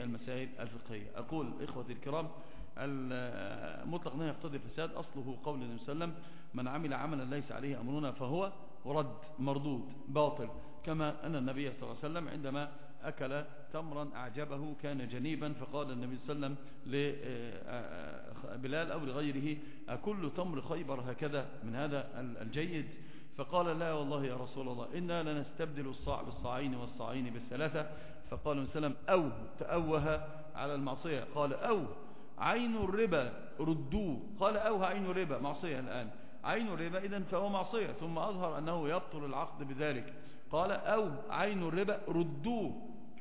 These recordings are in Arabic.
المسائل الفقهية. أقول إخوتي الكرام، المطلق نهي يقتضي الفساد، أصله قول النبي صلى الله عليه وسلم: من عمل عملا ليس عليه أمرنا فهو رد مردود باطل. كما أن النبي صلى الله عليه وسلم عندما أكل تمرا أعجبه كان جنيبا، فقال النبي صلى الله عليه وسلم لبلال أو لغيره: أكل تمر خيبر هكذا من هذا الجيد؟ فقال: لا والله يا رسول الله، إنا لنستبدل الصاع بالصاعين والصاعين بالثلاثة. فقال النبي صلى الله عليه وسلم: تأوه على المعصية. قال: عين الربا ردوه. قال: عين الربا معصية الآن، عين الربا إذن فهو معصية. ثم أظهر أنه يبطل العقد بذلك. قال: عين الربا ردوه.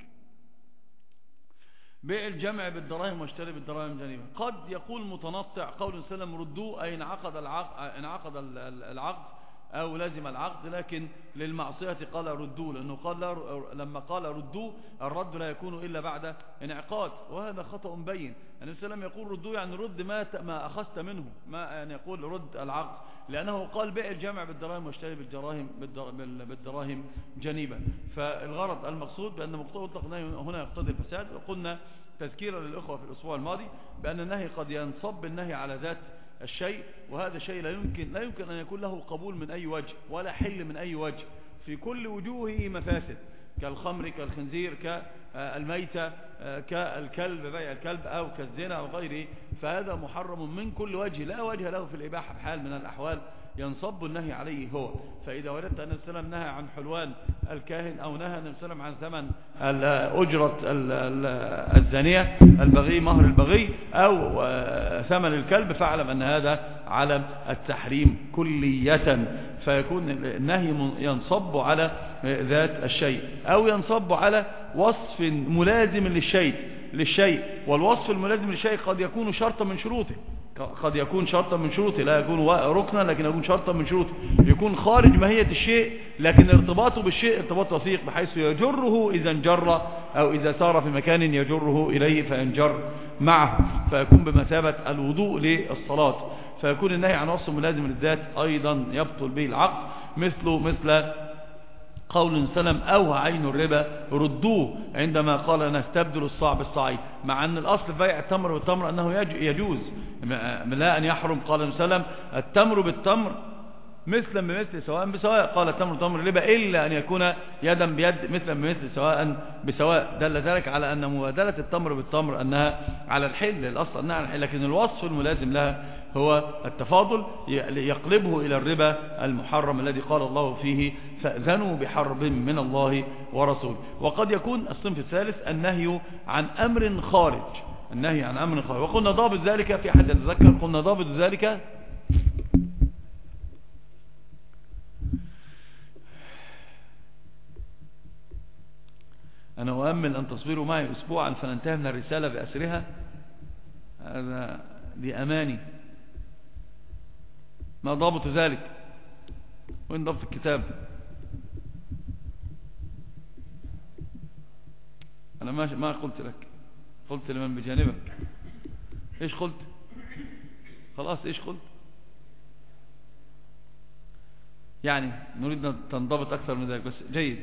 بيع الجمع بالدراهم واشتري بالدراهم جنيبا. قد يقول متنطع قول النبي صلى الله عليه وسلم: ردوه، أي انعقد العقد أو لازم العقد، لكن للمعصية قال ردوه، لأنه قال لما قال ردوه الرد لا يكون إلا بعد انعقاد، وهذا خطأ بين. النبي صلى الله عليه وسلم يقول ردوه يعني رد ما أخذت منه، ما يعني يقول رد العقد، لأنه قال بيع الجمع بالدراهم واشتري بالدراهم جنيبا. فالغرض المقصود بأن مطلق هنا يقتضي الفساد. وقلنا تذكيرا للأخوة في الأسبوع الماضي بأن النهي قد ينصب النهي على ذات الشيء، وهذا الشيء لا يمكن أن يكون له قبول من أي وجه ولا حل من أي وجه، في كل وجوهه مفاسد، كالخمر كالخنزير كالميتة كالكلب بيع الكلب أو كالزنا أو غيره، فهذا محرم من كل وجه لا وجه له في الإباحة بحال من الأحوال، ينصب النهي عليه هو. فإذا وجدت أن النبي صلى الله عليه وسلم نهى عن حلوان الكاهن أو نهى النبي صلى الله عليه وسلم عن ثمن أجرة الزانية البغي مهر البغي أو ثمن الكلب، فاعلم أن هذا على التحريم كلية، فيكون النهي ينصب على ذات الشيء أو ينصب على وصف ملازم للشيء، والوصف الملازم للشيء قد يكون شرطا من شروطه، لا يكون ركنا لكن يكون شرطا من شروطه، يكون خارج ماهية الشيء لكن ارتباطه بالشيء ارتباط وثيق، بحيث يجره إذا انجر أو إذا سار في مكان يجره إليه فينجر معه، فيكون بمثابة الوضوء للصلاة. فيكون النهي عن وصف ملازم للذات أيضا يبطل به العقد، مثل قول سلم: عين الربا ردوه، عندما قال: نستبدل الصاع بالصاعين، مع أن الأصل في بيع التمر بالتمر أنه يجوز لا أن يحرم. قال سلم: التمر بالتمر مثلا بمثل سواء بسواء. قال: التمر تمر الربا إلا أن يكون يدا بيد مثلا بمثل سواء بسواء. دل ذلك على أن مبادلة التمر بالتمر أنها على الحل، الأصل أنها على الحل، لكن الوصف الملازم لها هو التفاضل يقلبه إلى الربا المحرم الذي قال الله فيه: فأذنوا بحرب من الله ورسوله. وقد يكون الصنف الثالث النهي عن أمر خارج، وقلنا ضابط ذلك في أحد يتذكر، قلنا ضابط ذلك أنا أؤمل أن تصبروا معي أسبوعا فننتهي من الرسالة بأسرها، هذا بأماني. ما ضابط ذلك؟ وين ضبط الكتاب؟ أنا ما قلت لك، قلت لمن بجانبك. إيش قلت؟ خلاص إيش قلت؟ يعني نريد أن تنضبط أكثر من ذلك، بس جيد.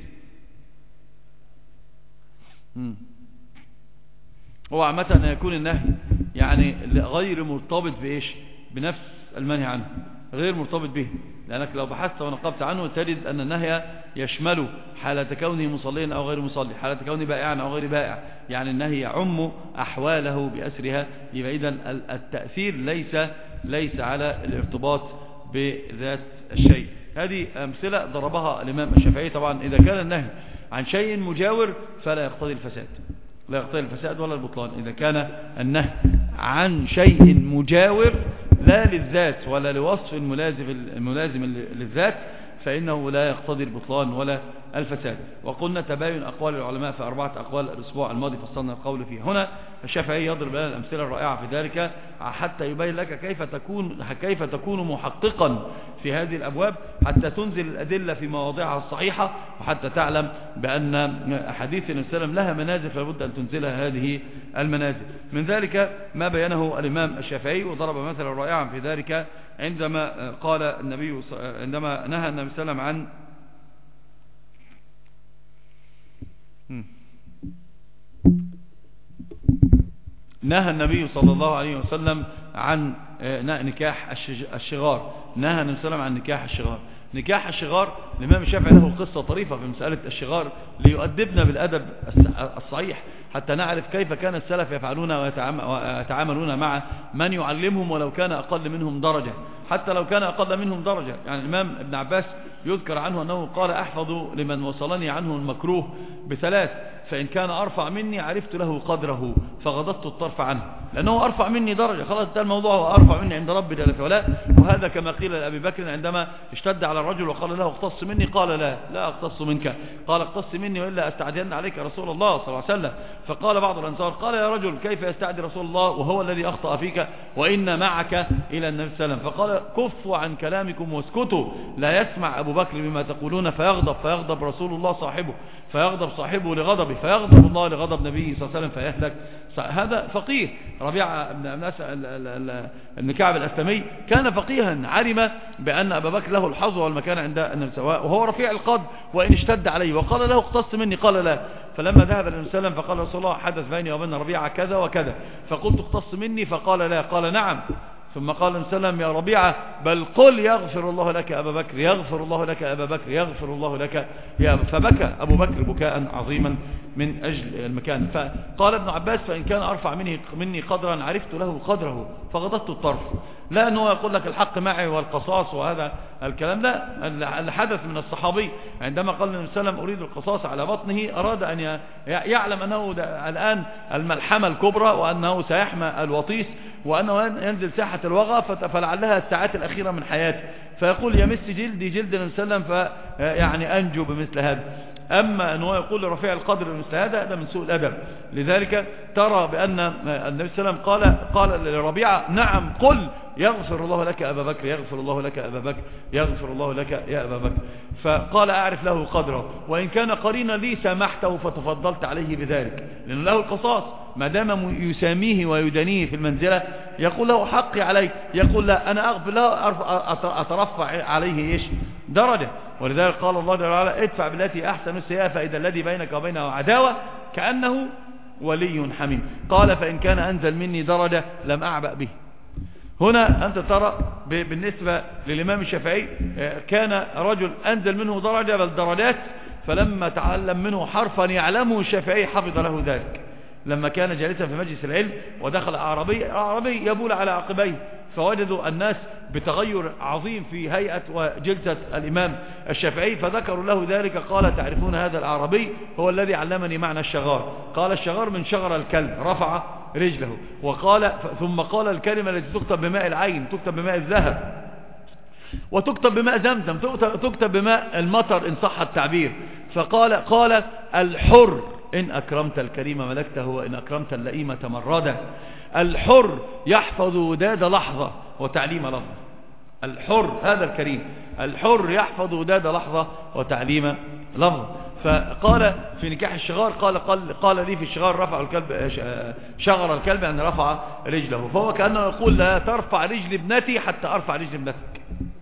هو عامة أن يكون النهي يعني غير مرتبط بإيش؟ بنفس المنهي عنه، غير مرتبط به، لأنك لو بحثت ونقبت عنه تجد أن النهي يشمل حالة كونه مصليا أو غير مصلي، حالة كونه بائعا أو غير بائع، يعني النهي يعم أحواله بأسرها. يبقى إذن التأثير ليس على الارتباط بذات الشيء. هذه أمثلة ضربها الإمام الشافعي. طبعا إذا كان النهي عن شيء مجاور فلا يقتضي الفساد، لا يقتضي الفساد ولا البطلان. إذا كان النهي عن شيء مجاور لا للذات ولا لوصف الملازم للذات فإنه لا يقتضي البطلان ولا الفساد. وقلنا تباين أقوال العلماء في 4 أقوال الأسبوع الماضي فصلنا القول فيه. هنا الشافعي يضرب لنا الأمثلة الرائعة في ذلك حتى يبين لك كيف تكون محققا في هذه الأبواب، حتى تنزل الأدلة في مواضعها الصحيحة، وحتى تعلم بأن أحاديث النبي صلى الله عليه وسلم لها منازل فلابد أن تنزلها هذه المنازل. من ذلك ما بينه الإمام الشافعي، وضرب مثلا رائعا في ذلك عندما قال النبي عندما نهى النبي صلى الله عليه وسلم عن نهى النبي صلى الله عليه وسلم عن نكاح الشغار. نهى النبي صلى الله عليه وسلم عن نكاح الشغار. نكاح الشغار الإمام الشافعي له قصة طريفة في مسألة الشغار ليؤدبنا بالأدب الصحيح حتى نعرف كيف كان السلف يفعلون ويتعاملون مع من يعلمهم ولو كان أقل منهم درجة، حتى لو كان أقل منهم درجة. يعني الإمام ابن عباس يذكر عنه أنه قال: أحفظ لمن وصلني عنه المكروه بثلاث، فإن كان أرفع مني عرفت له قدره فغضضت الطرف عنه، لأنه أرفع مني درجة، خلاص ده الموضوع هو أرفع مني عند ربي جل وعلا. وهذا كما قيل لأبي بكر عندما اشتد على الرجل وقال له: اقتص مني، قال: لا أقتص منك، قال: اقتص مني وإلا أستعدين عليك رسول الله صلى الله عليه وسلم. فقال بعض الأنصار: قال يا رجل كيف يستعدي رسول الله وهو الذي أخطأ فيك وإن معك إلى النبي صلى الله عليه وسلم؟ فقال: كفوا عن كلامكم واسكتوا، لا يسمع أبو بكر بما تقولون فيغضب رسول الله صاحبه، فيغضب صاحبه لغضبه، فيغضب الله لغضب نبيه صلى الله عليه وسلم فيهلك. هذا فقيه ربيعة بن كعب الأسلمي كان فقيها، علم بأن أبا بكر له الحظ والمكان عند النبي سواء، وهو رفيع القدر وإن اشتد عليه، وقال له: اقتص مني، قال: لا. فلما ذهب النبي صلى الله عليه وسلم فقال: رسول الله حدث بيني وبين ربيعة كذا وكذا، فقلت: اقتص مني، فقال: لا. قال: نعم. ثم قال النبي صلى الله عليه وسلم: يا ربيعة بل قل يغفر الله لك أبا بكر، يغفر الله لك أبا بكر، يغفر الله لك يا أبا. فبكى أبو بكر بكاء عظيما من أجل المكان. فقال ابن عباس: فإن كان أرفع مني قدرا عرفت له قدره فغضضت الطرف. لا أنه يقول لك الحق معي والقصاص وهذا الكلام، لا. اللي حدث من الصحابي عندما قال النبي صلى الله عليه وسلم: أريد القصاص على بطنه، أراد أن يعلم أنه الآن الملحمة الكبرى وأنه سيحمى الوطيس وأنه ينزل ساحة الوغى فلعلها الساعات الأخيرة من حياته، فيقول: يمس جلدي جلد النبي صلى الله عليه وسلم فيعني أنجو بمثل هذا. أما أنه يقول لرفيع القدر بمثل هذا من سوء الأدب. لذلك ترى بأن النبي صلى الله عليه وسلم قال لربيعة: نعم قل يغفر الله لك أبا بكر، يغفر الله لك أبا بكر، يغفر الله لك يا أبا بكر. فقال: أعرف له قدره، وإن كان قرينا لي سامحته فتفضلت عليه بذلك، لأنه له القصاص ما دام يساميه ويدنيه في المنزلة، يقول له: حقي عليه، يقول: لا أنا أغفر له، أترفع عليه إيش درجة. ولذلك قال الله تعالى: ادفع بالتي أحسن السيئة فإذا الذي بينك وبينه عداوة كأنه ولي حميم. قال: فإن كان أنزل مني درجة لم أعبأ به. هنا أنت ترى بالنسبة للإمام الشافعي كان رجل أنزل منه درجة بل درجات، فلما تعلم منه حرفا يعلمه الشافعي حفظ له ذلك. لما كان جالسا في مجلس العلم ودخل أعرابي يبول على عقبيه، فوجدوا الناس بتغير عظيم في هيئة وجلسة الإمام الشافعي، فذكروا له ذلك. قال: تعرفون هذا الأعرابي هو الذي علمني معنى الشغار. قال: الشغار من شغر الكلب، رفع رجله. وقال ثم قال الكلمة التي تكتب بماء العين، تكتب بماء الذهب، وتكتب بماء زمزم، تكتب بماء المطر إن صح التعبير. قال: الحر إن أكرمت الكريم ملكته وإن أكرمت اللئيم تمردا. الحر يحفظ وداد لحظة وتعليم لفظة. الحر هذا الكريم، الحر يحفظ وداد لحظة وتعليم لفظة. فقال في نكاح الشغار قال لي في الشغار: رفع الكلب، شغر الكلب يعني رفع رجله. فهو كأنه يقول: لا ترفع رجل ابنتي حتى أرفع رجل ابنتك،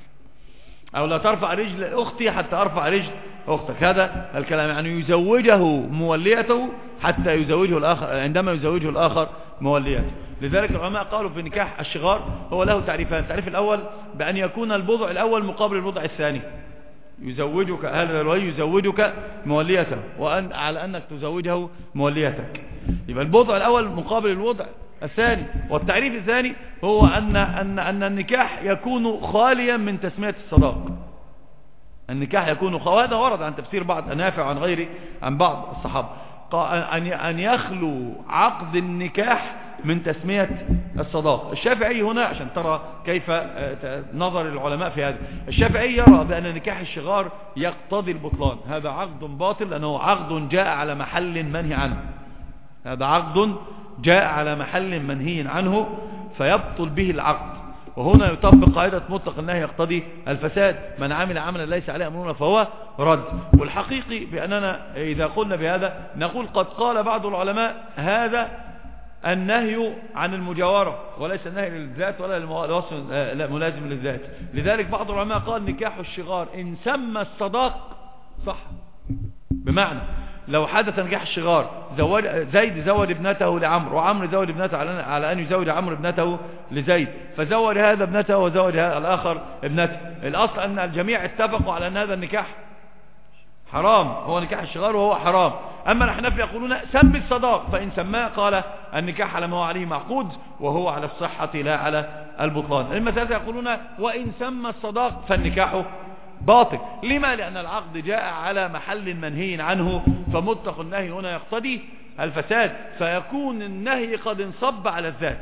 أو لا ترفع رجل أختي حتى أرفع رجل أختك. هذا الكلام يعني يزوجه موليته حتى يزوجه الآخر، عندما يزوجه الآخر موليته. لذلك العلماء قالوا في نكاح الشغار هو له تعريفان. التعريف الأول بأن يكون البضع الأول مقابل البضع الثاني، يزوجك هذا الولي يزوجك موليته وأن على أنك تزوجه موليتك، يبقى البضع الأول مقابل الوضع الثاني. والتعريف الثاني هو أن النكاح يكون خاليا من تسمية الصداق. النكاح يكون وهذا ورد عن تفسير بعض نافع عن غيره عن بعض الصحابة أن يخلو عقد النكاح من تسمية الصداق. الشافعي هنا عشان ترى كيف نظر العلماء في هذا، الشافعي يرى بأن نكاح الشغار يقتضي البطلان، هذا عقد باطل لأنه عقد جاء على محل منهي عنه، هذا عقد جاء على محل منهي عنه فيبطل به العقد. وهنا يطبق قاعدة مطلق النهي يقتضي الفساد، من عمل عملا ليس عليه أمرنا فهو رد. والحقيقي بأننا إذا قلنا بهذا نقول قد قال بعض العلماء هذا النهي عن المجاورة وليس النهي للذات ولا الوصف ملازم للذات. لذلك بعض العلماء قال نكاح الشغار إن سمى الصداق صح، بمعنى لو حدث نكاح الشغار، زيد زوج ابنته لعمرو، وعمرو زوج ابنته على أن يزوج عمرو ابنته لزيد، فزوج هذا ابنته وزوج هذا الآخر ابنته، الأصل أن الجميع اتفقوا على أن هذا النكاح حرام، هو نكاح الشغار وهو حرام. أما الأحناف يقولون سمي الصداق، فإن سماه قال النكاح على ما هو عليه معقود وهو على الصحة لا على البطلان. المثالة يقولون وإن سمى الصداق فالنكاح باطل. لما؟ لأن العقد جاء على محل منهي عنه، فمطلق النهي هنا يقتضي الفساد، فيكون النهي قد انصب على الذات،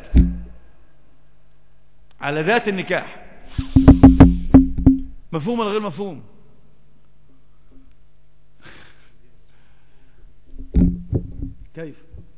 على ذات النكاح. مفهوم ولا غير مفهوم؟ كيف؟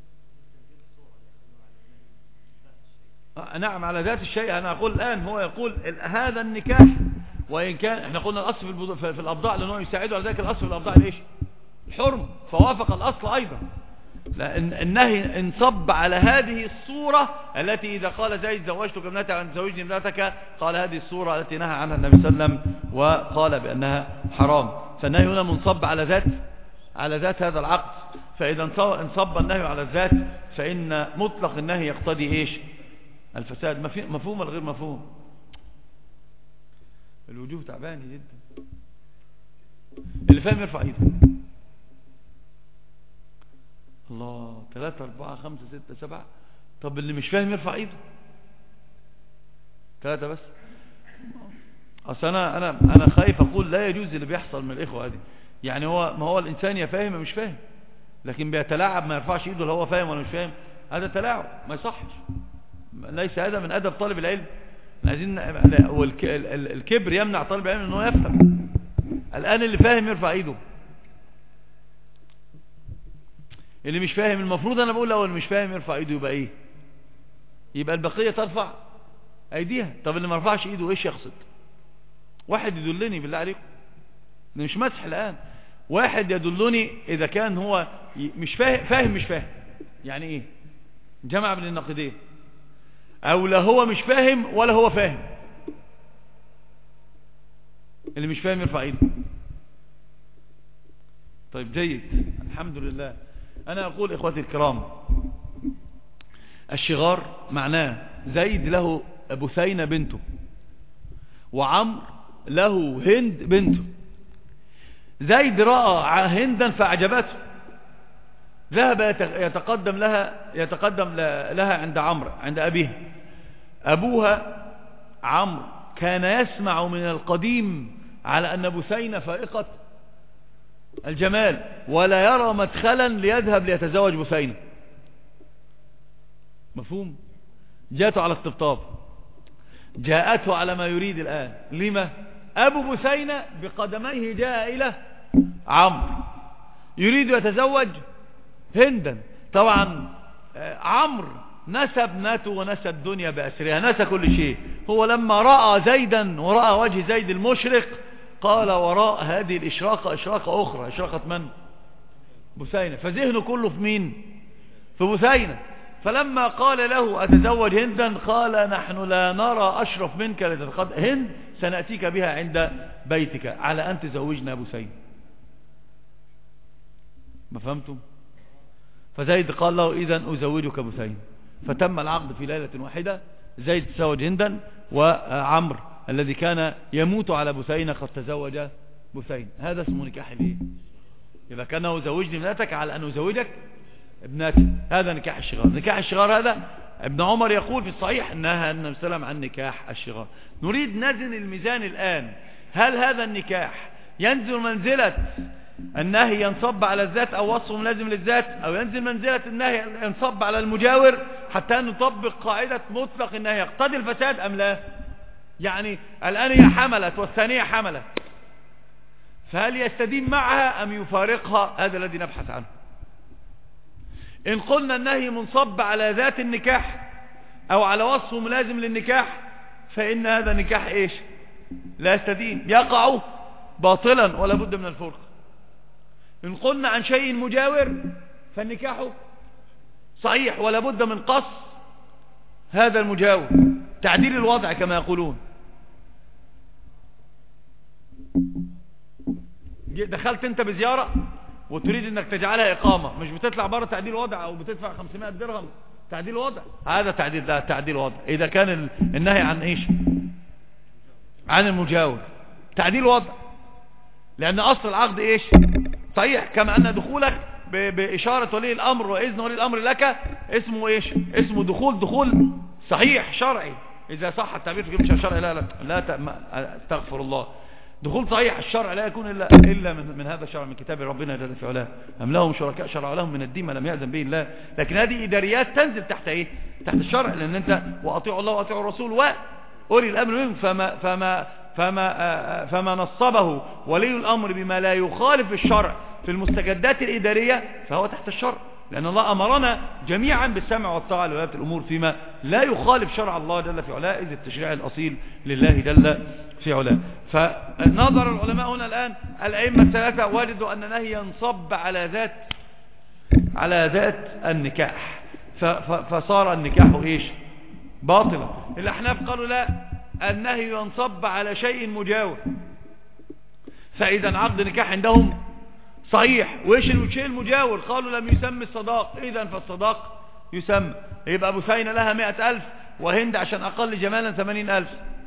نعم على ذات الشيء. أنا أقول الآن هو يقول هذا النكاح، وإن كان احنا قلنا الأصل في الأبضاع لأنه يساعده على ذلك، الأصل في الأبضاع ليش؟ الحرم، فوافق الأصل أيضا. لأن النهي انصب على هذه الصورة التي إذا قال زيد زوجتك ابنتك أن تزوجني ابنتك، قال هذه الصورة التي نهى عنها النبي صلى الله عليه وسلم وقال بأنها حرام. فالنهي هنا منصب على ذات هذا العقد. فإذا انصب النهي على الذات فإن مطلق النهي يقتضي إيش؟ الفساد. مفهوم ولا غير مفهوم؟ الوجوه تعباني جدا. اللي فاهم يرفع ايده. الله، 3 4 5 6 7. طب اللي مش فاهم يرفع ايده. 3 بس. اصل انا خايف اقول لا يجوز اللي بيحصل من الاخوه هذه. يعني ما هو الانسان يا فاهم يا مش فاهم، لكن بيتلاعب ما يرفعش ايده لو هو فاهم ولا مش فاهم. هذا تلاعب ما يصحش، ليس هذا من ادب طالب العلم. عايزين الكبر يمنع طالب العلم انه يفهم. الان اللي فاهم يرفع ايده، اللي مش فاهم المفروض انا بقول لو اللي مش فاهم يرفع ايده يبقى ايه؟ يبقى البقيه ترفع ايديها. طب اللي ما رفعش ايده ايش يقصد؟ واحد يدلني بالله عليكم، ده مش مسح الان. واحد يدلني اذا كان هو مش فاهم مش فاهم يعني ايه؟ جمع بين النقيضين، او لا هو مش فاهم ولا هو فاهم. اللي مش فاهم يرفع ايده. طيب جيد، الحمد لله. انا اقول اخواتي الكرام، الشغار معناه زيد له بثينة بنته، وعمر له هند بنته. زيد رأى هندا فأعجبته، ذهب يتقدم لها عند عمرو عند أبيها. أبوها عمرو كان يسمع من القديم على أن بثينة فائقة الجمال، ولا يرى مدخلا ليذهب ليتزوج بثينة. مفهوم؟ جاءته على استبطاب، جاءته على ما يريد الآن. لما؟ أبو بثينة بقدميه جاء إلى عمرو يريد يتزوج هندا. طبعا عمرو نسى ابنته ونسى الدنيا بأسرها، نسى كل شيء. هو لما رأى زيدا ورأى وجه زيد المشرق قال وراء هذه الإشراقة إشراقة أخرى، إشراقة من؟ بثينة. فذهنه كله في مين؟ في بثينة. فلما قال له أتزوج هندا قال نحن لا نرى أشرف منك لتتقدم هند، سنأتيك بها عند بيتك على أن تزوجنا بثينة. ما فهمتم؟ فزيد قال له إذن أزوجك بثينة. فتم العقد في ليلة واحدة. زيد تزوج هندا، وعمرو الذي كان يموت على بثينة قد تزوج بثينة. هذا اسمه نكاح الايه؟ إذا كان زوجني ابنتك على أن أزوجك ابنتي، هذا نكاح الشغار. نكاح الشغار هذا ابن عمر يقول في الصحيح نهى النبي صلى الله عليه وسلم عن نكاح الشغار. نريد نزن الميزان الآن. هل هذا النكاح ينزل منزلة النهي ينصب على الذات أو وصف ملازم للذات، أو ينزل منزلة النهي ينصب على المجاور حتى نطبق قاعدة مطلق النهي يقتضي الفساد أم لا؟ يعني الآن هي حملت والثانية حملت، فهل يستدين معها أم يفارقها؟ هذا الذي نبحث عنه. إن قلنا النهي منصب على ذات النكاح أو على وصف ملازم للنكاح فإن هذا النكاح إيش؟ لا يستدين، يقع باطلا ولا بد من الفرق. إن قلنا عن شيء مجاور فالنكاح صحيح ولا بد من قص هذا المجاور، تعديل الوضع كما يقولون. دخلت انت بزيارة وتريد انك تجعلها اقامة، مش بتطلع بره تعديل وضع او بتدفع 500 درهم تعديل وضع، هذا تعديل، ده تعديل وضع. اذا كان النهي عن ايش؟ عن المجاور، تعديل وضع، لان اصل العقد ايش؟ صحيح. كما ان دخولك باشارة ولي الامر واذن ولي الامر لك اسمه ايش؟ اسمه دخول صحيح شرعي، اذا صح التعبير في مش شرعي. لا استغفر الله. دخول صحيح الشرع لا يكون الا من هذا الشرع، من كتاب ربنا جل في علاه. ام لهم شركاء شرعوا لهم من الدين ما لم يأذن به الله. لكن هذه اداريات تنزل تحت ايه؟ تحت الشرع، لان انت واطيعوا الله واطيعوا الرسول واولي الامر منهم. فما نصبه ولي الامر بما لا يخالف الشرع في المستجدات الاداريه فهو تحت الشرع، لأن الله أمرنا جميعا بالسمع والطاعة لولاة الأمور فيما لا يخالف شرع الله جل في علاه، إذ التشريع الأصيل لله جل في علاه. فنظر العلماء هنا الآن الأئمة الثلاثة وجدوا أن النهي ينصب على ذات النكاح، فصار النكاح إيش؟ باطلا. الأحناف قالوا لا، النهي ينصب على شيء مجاور، فإذا عقد نكاح عندهم صحيح. وإيش الشيء المجاور؟ قالوا لم يسمى الصداق، إذن فالصداق يسمى. يبقى بثينة لها 100,000 وهند عشان أقل جمالا 80,000.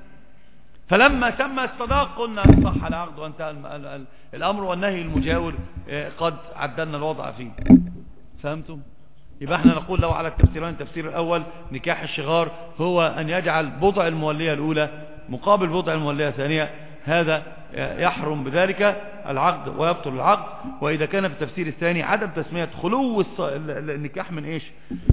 فلما سمى الصداق قلنا صح العقد وانتهى الأمر، والنهي المجاور قد عدلنا الوضع فيه. فهمتم؟ يبقى احنا نقول لو على التفسيرين، التفسير الأول نكاح الشغار هو أن يجعل بضع المولية الأولى مقابل بضع المولية الثانية، هذا يحرم بذلك العقد ويبطل العقد. وإذا كان في التفسير الثاني عدم تسمية خلو النكاح من إيش؟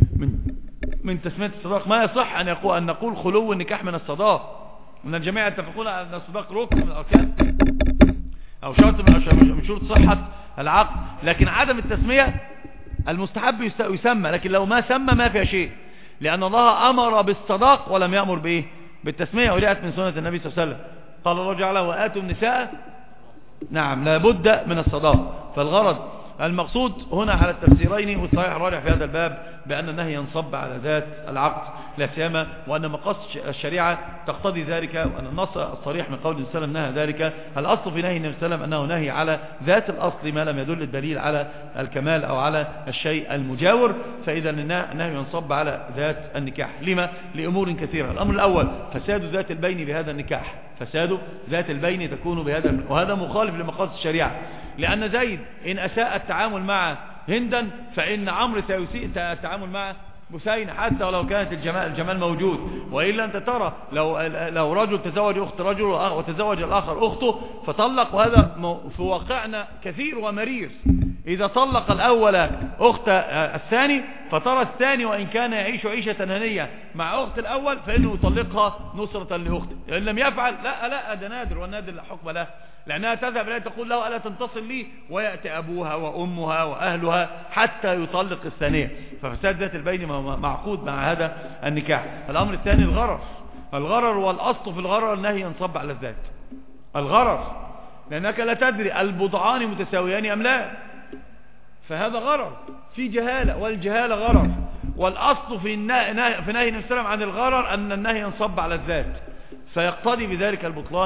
من تسمية الصداق. ما يصح أن نقول خلو النكاح من الصداق، من الجميع يتفقون أن الصداق ركن من الأركان أو شرط من شروط صحة العقد، لكن عدم التسمية المستحب يسمى، لكن لو ما سمى ما فيها شيء، لأن الله أمر بالصداق ولم يأمر بإيه؟ بالتسمية، وليأت من سنة النبي صلى الله عليه وسلم. قال الله جعل وآتوا النساء، نعم لابد من الصداق. فالغرض المقصود هنا على التفسيرين، والصحيح الراجح في هذا الباب بأن النهي ينصب على ذات العقد لا سيما، وأن مقاصد الشريعة تقتضي ذلك، وأن النص الصريح من قول النبي صلى الله عليه وسلم نهى ذلك. الأصل في نهي النبي صلى الله عليه وسلم أنه نهي على ذات الأصل ما لم يدل الدليل على الكمال أو على الشيء المجاور، فإذا النهي ينصب على ذات النكاح. لما؟ لأمور كثيرة. الأمر الأول فساد ذات البين بهذا النكاح، فساد ذات البين تكون بهذا، وهذا مخالف لمقاصد الشريعة، لأن زيد إن أساء التعامل مع هندا فإن عمرو سيسيء التعامل مع بثينة، حتى ولو كانت الجمال موجود. وإلا أنت ترى لو رجل تزوج أخت رجل وتزوج الآخر أخته فطلق، وهذا في واقعنا كثير ومرير. إذا طلق الأول أخت الثاني فترى الثاني وإن كان يعيش عيشة هنية مع أخت الأول فإنه يطلقها نصرة لأخته. إن لم يفعل لا ده نادر، والنادر لا حكم له، لأنها تذهب إليه تقول له ألا تنتصل لي، ويأتي أبوها وأمها وأهلها حتى يطلق الثانية. ففساد ذات البين معقود مع هذا النكاح. الأمر الثاني الغرر، والأصل في الغرر النهي ينصب على الذات. الغرر لأنك لا تدري البضعان متساويان أم لا، فهذا غرر في جهالة، والجهالة غرر. والأصل في نهي النبي صلى الله عليه وسلم عن الغرر أن النهي ينصب على الذات، فيقتضي بذلك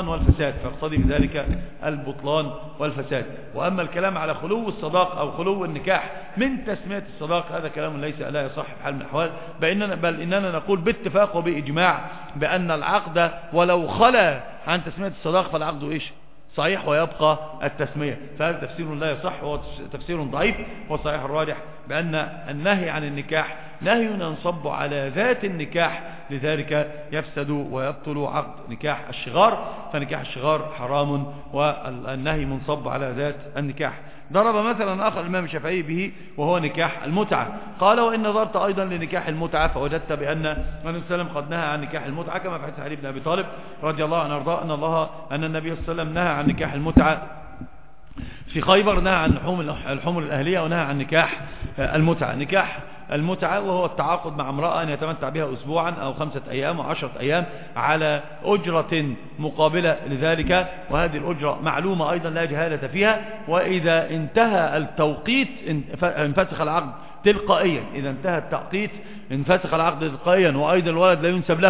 البطلان والفساد. وأما الكلام على خلو الصداق أو خلو النكاح من تسمية الصداق هذا كلام لا يصح بحال من الأحوال، بل إننا نقول باتفاق وبإجماع بأن العقد ولو خلا عن تسمية الصداق فالعقد إيش؟ صحيح ويبقى التسمية. فهذا تفسير لا يصح، وهو تفسير ضعيف. والصحيح الراجح بأن النهي عن النكاح نهي ينصب على ذات النكاح، لذلك يفسد ويبطل عقد نكاح الشغار، فنكاح الشغار حرام والنهي منصب على ذات النكاح. ضرب مثلا آخر الإمام الشافعي به وهو نكاح المتعة، قال وإن نظرت أيضا لنكاح المتعة فوجدت بأن النبي صلى الله عليه وسلم قد نهى عن نكاح المتعة، كما في حديث علي بن أبي طالب رضي الله عنه وارضاه أن النبي صلى الله عليه وسلم نهى عن نكاح المتعة في خيبر، نهى عن الحمر الأهلية، ونهى عن نكاح المتعة. نكاح المتعة وهو التعاقد مع امرأة أن يتمتع بها أسبوعا أو 5 أيام أو 10 أيام على أجرة مقابلة لذلك، وهذه الأجرة معلومة أيضا لا جهالة فيها. وإذا انتهى التوقيت انفسخ العقد تلقائيا، إذا انتهى التوقيت انفسخ العقد تلقائيا، وأيضا الولد لا ينسب له.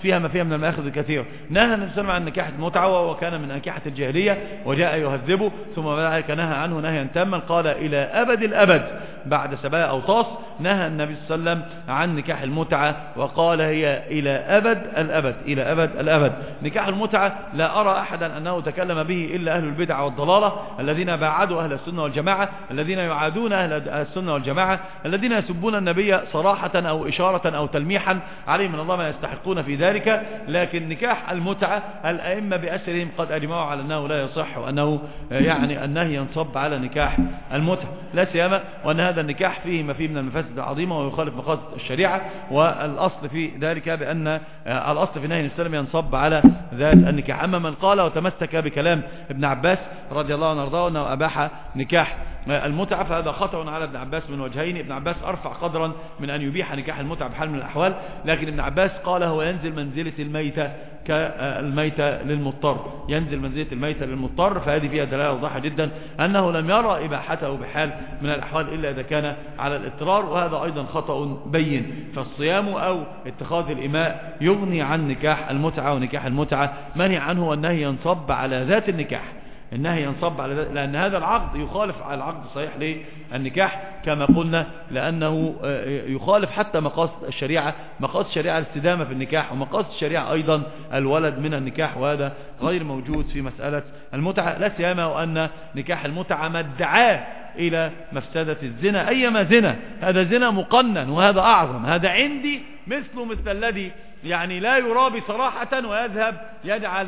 فيها ما فيها من المآخذ الكثير. نهى النبي صلى الله عليه وسلم عن نكاح المتعة، وهو كان من أنكحة الجاهلية وجاء يهذبه، ثم بعد ذلك نهى عنه نهيا تاما، قال إلى أبد الأبد بعد 7 أوطاس. نهى النبي صلى الله عليه وسلم عن نكاح المتعة وقال هي إلى أبد الأبد، إلى أبد الأبد. نكاح المتعة لا أرى أحدا أنه تكلم به إلا أهل البدع والضلالة الذين باعدوا أهل السنة والجماعة، الذين يعادون أهل السنة والجماعة، الذين يسبون النبي صراحة أو إشارة أو تلميحا، عليهم من الله ما يستحقون في ذلك. لكن نكاح المتعة الأئمة بأسرهم قد أجمعوا على أنه لا يصح، وأنه يعني النهي ينصب على نكاح المتعة، لا سيما وأن هذا النكاح فيه ما فيه من المفاسد العظيمة ويخالف مقاصد الشريعة. والأصل في ذلك بأن الأصل في نهي الإسلام ينصب على ذات النكاح. أما من قال وتمسك بكلام ابن عباس رضي الله عنه وارضاه أنه أباح نكاح المتعة، فهذا خطأ على ابن عباس من وجهين. ابن عباس أرفع قدرا من أن يبيح نكاح المتعة بحال من الأحوال، لكن ابن عباس قال هو ينزل منزلة الميتة كالميتة للمضطر، ينزل منزلة الميتة للمضطر، فهذه فيها دلالة واضحة جدا أنه لم يرى إباحته بحال من الأحوال إلا إذا كان على الاضطرار، وهذا أيضا خطأ بين. فالصيام أو اتخاذ الإماء يغني عن نكاح المتعة، ونكاح المتعة منهي عنه، والنهي ينصب على ذات النكاح، النهي ينصب على ذلك، لأن هذا العقد يخالف على العقد الصحيح للنكاح كما قلنا، لأنه يخالف حتى مقاصد الشريعة. مقاصد الشريعة الاستدامة في النكاح، ومقاصد الشريعة أيضا الولد من النكاح، وهذا غير موجود في مسألة المتعة، لا سيما وأن نكاح المتعة مدعاه إلى مفسدة الزنا، أيما زنا، هذا زنا مقنن، وهذا أعظم. هذا عندي مثل الذي يعني لا يرى بصراحة ويذهب يجعل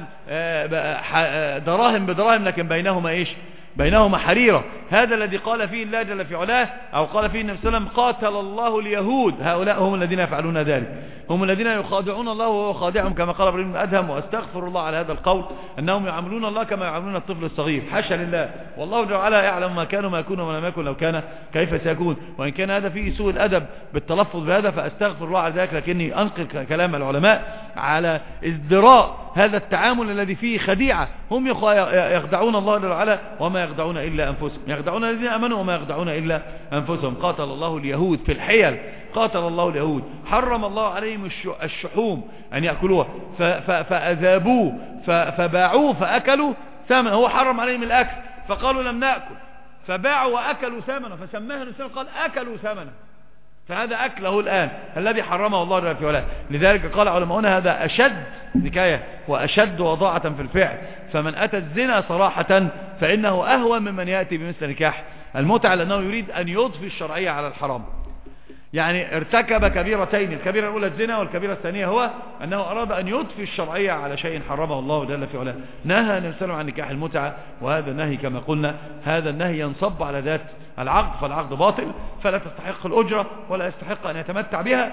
دراهم بدراهم، لكن بينهما إيش؟ بينهما حريرة. هذا الذي قال فيه الله جل في علاه، أو قال فيه النبي صلى الله عليه وسلم قاتل الله اليهود، هؤلاء هم الذين يفعلون ذلك، هم الذين يخادعون الله وهو خادعهم، كما قال ابراهيم بن أدهم، وأستغفر الله على هذا القول، أنهم يعاملون الله كما يعاملون الطفل الصغير، حاشا لله، والله جل وعلا يعلم ما كانوا ما يكون وما لم يكن لو كان كيف سيكون. وإن كان هذا فيه سوء الأدب بالتلفظ بهذا فأستغفر الله على ذلك، لكني أنقل كلام العلماء على ازدراء هذا التعامل الذي فيه خديعة. هم يخدعون الله جل وعلا وما يخدعون إلا أنفسهم، يخدعون الذين آمنوا وما يخدعون إلا أنفسهم. قاتل الله اليهود في الحيل، قاتل الله اليهود، حرم الله عليهم الشحوم أن يأكلوها فأذابوه فباعوه فأكلوا ثمن، هو حرم عليهم الأكل فقالوا لم نأكل، فباعوا وأكلوا ثمنه، فسماه الرسول قال أكلوا ثمنه، فهذا أكله الآن الذي حرمه الله جل وعلا. لذلك قال علماؤنا هذا أشد نكاية وأشد وضاعة في الفعل، فمن أتى الزنا صراحة فإنه أهون ممن يأتي بمثل نكاح المتعة، لأنه يريد أن يضفي الشرعية على الحرام، يعني ارتكب كبيرتين، الكبيرة الأولى الزنا، والكبيرة الثانية هو أنه أراد أن يضفي الشرعية على شيء حرمه الله جل في علاه. نهى النبي صلى الله عليه وسلم عن نكاح المتعة، وهذا النهي كما قلنا هذا النهي ينصب على ذات العقد، فالعقد باطل، فلا تستحق الأجرة ولا يستحق أن يتمتع بها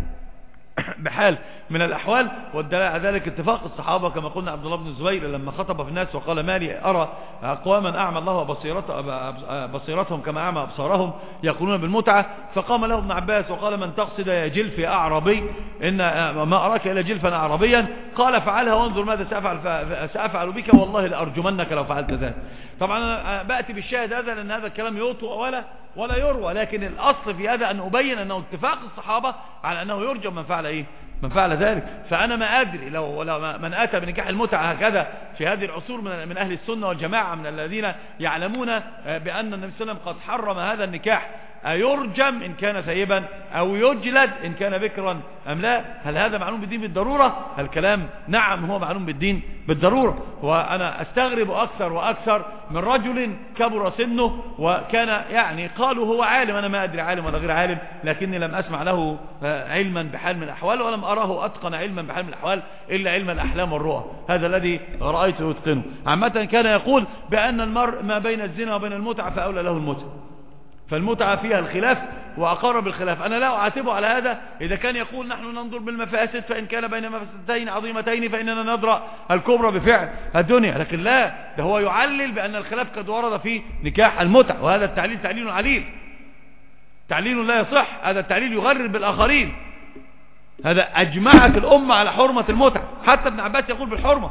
بحال من الأحوال. والدليل على ذلك اتفاق الصحابة، كما قلنا عبد الله بن الزبير لما خطب في الناس وقال ما لي أرى أقواما أعمى الله بصيرتهم كما أعمى أبصارهم يقولون بالمتعة، فقام له ابن عباس وقال من تقصد يا جلف يا أعربي إن ما أراك إلا جلفا أعربيا، قال فعلها وانظر ماذا سأفعل بك والله لأرجمنك لو فعلت ذلك. طبعا أنا بأتي بالشاهد هذا لأن هذا الكلام يطوى ولا يروى، لكن الأصل في هذا أن أبين أنه اتفاق الصحابة على أنه يرجم من فعل إيه؟ من فعل ذلك. فأنا ما أدري لو من أتى بنكاح المتعة هكذا في هذه العصور من أهل السنة والجماعة، من الذين يعلمون بأن النبي صلى الله عليه وسلم قد حرم هذا النكاح، أيرجم إن كان ثيبا أو يجلد إن كان بكرا أم لا؟ هل هذا معلوم بالدين بالضرورة؟ الكلام نعم هو معلوم بالدين بالضرورة. وأنا أستغرب أكثر وأكثر من رجل كبر سنه وكان يعني قالوا هو عالم، أنا ما أدري عالم ولا غير عالم، لكني لم أسمع له علما بحال من الأحوال، ولم أراه أتقن علما بحال من الأحوال إلا علم الأحلام والرؤى، هذا الذي رأيته يتقنه. عامة كان يقول بأن المرء ما بين الزنا وبين المتعة فأولى له المتعة، فالمتعة فيها الخلاف وأقرب الخلاف. أنا لا أعاتبه على هذا إذا كان يقول نحن ننظر بالمفاسد، فإن كان بين مفسدتين عظيمتين فإننا نضرأ الكبرى بفعل الدنيا، لكن لا، ده هو يعلل بأن الخلاف قد ورد في نكاح المتعة، وهذا التعليل تعليل عليل، تعليل لا يصح، هذا التعليل يغرر بالآخرين، هذا أجمعت الأمة على حرمة المتعة، حتى ابن عباس يقول بالحرمة،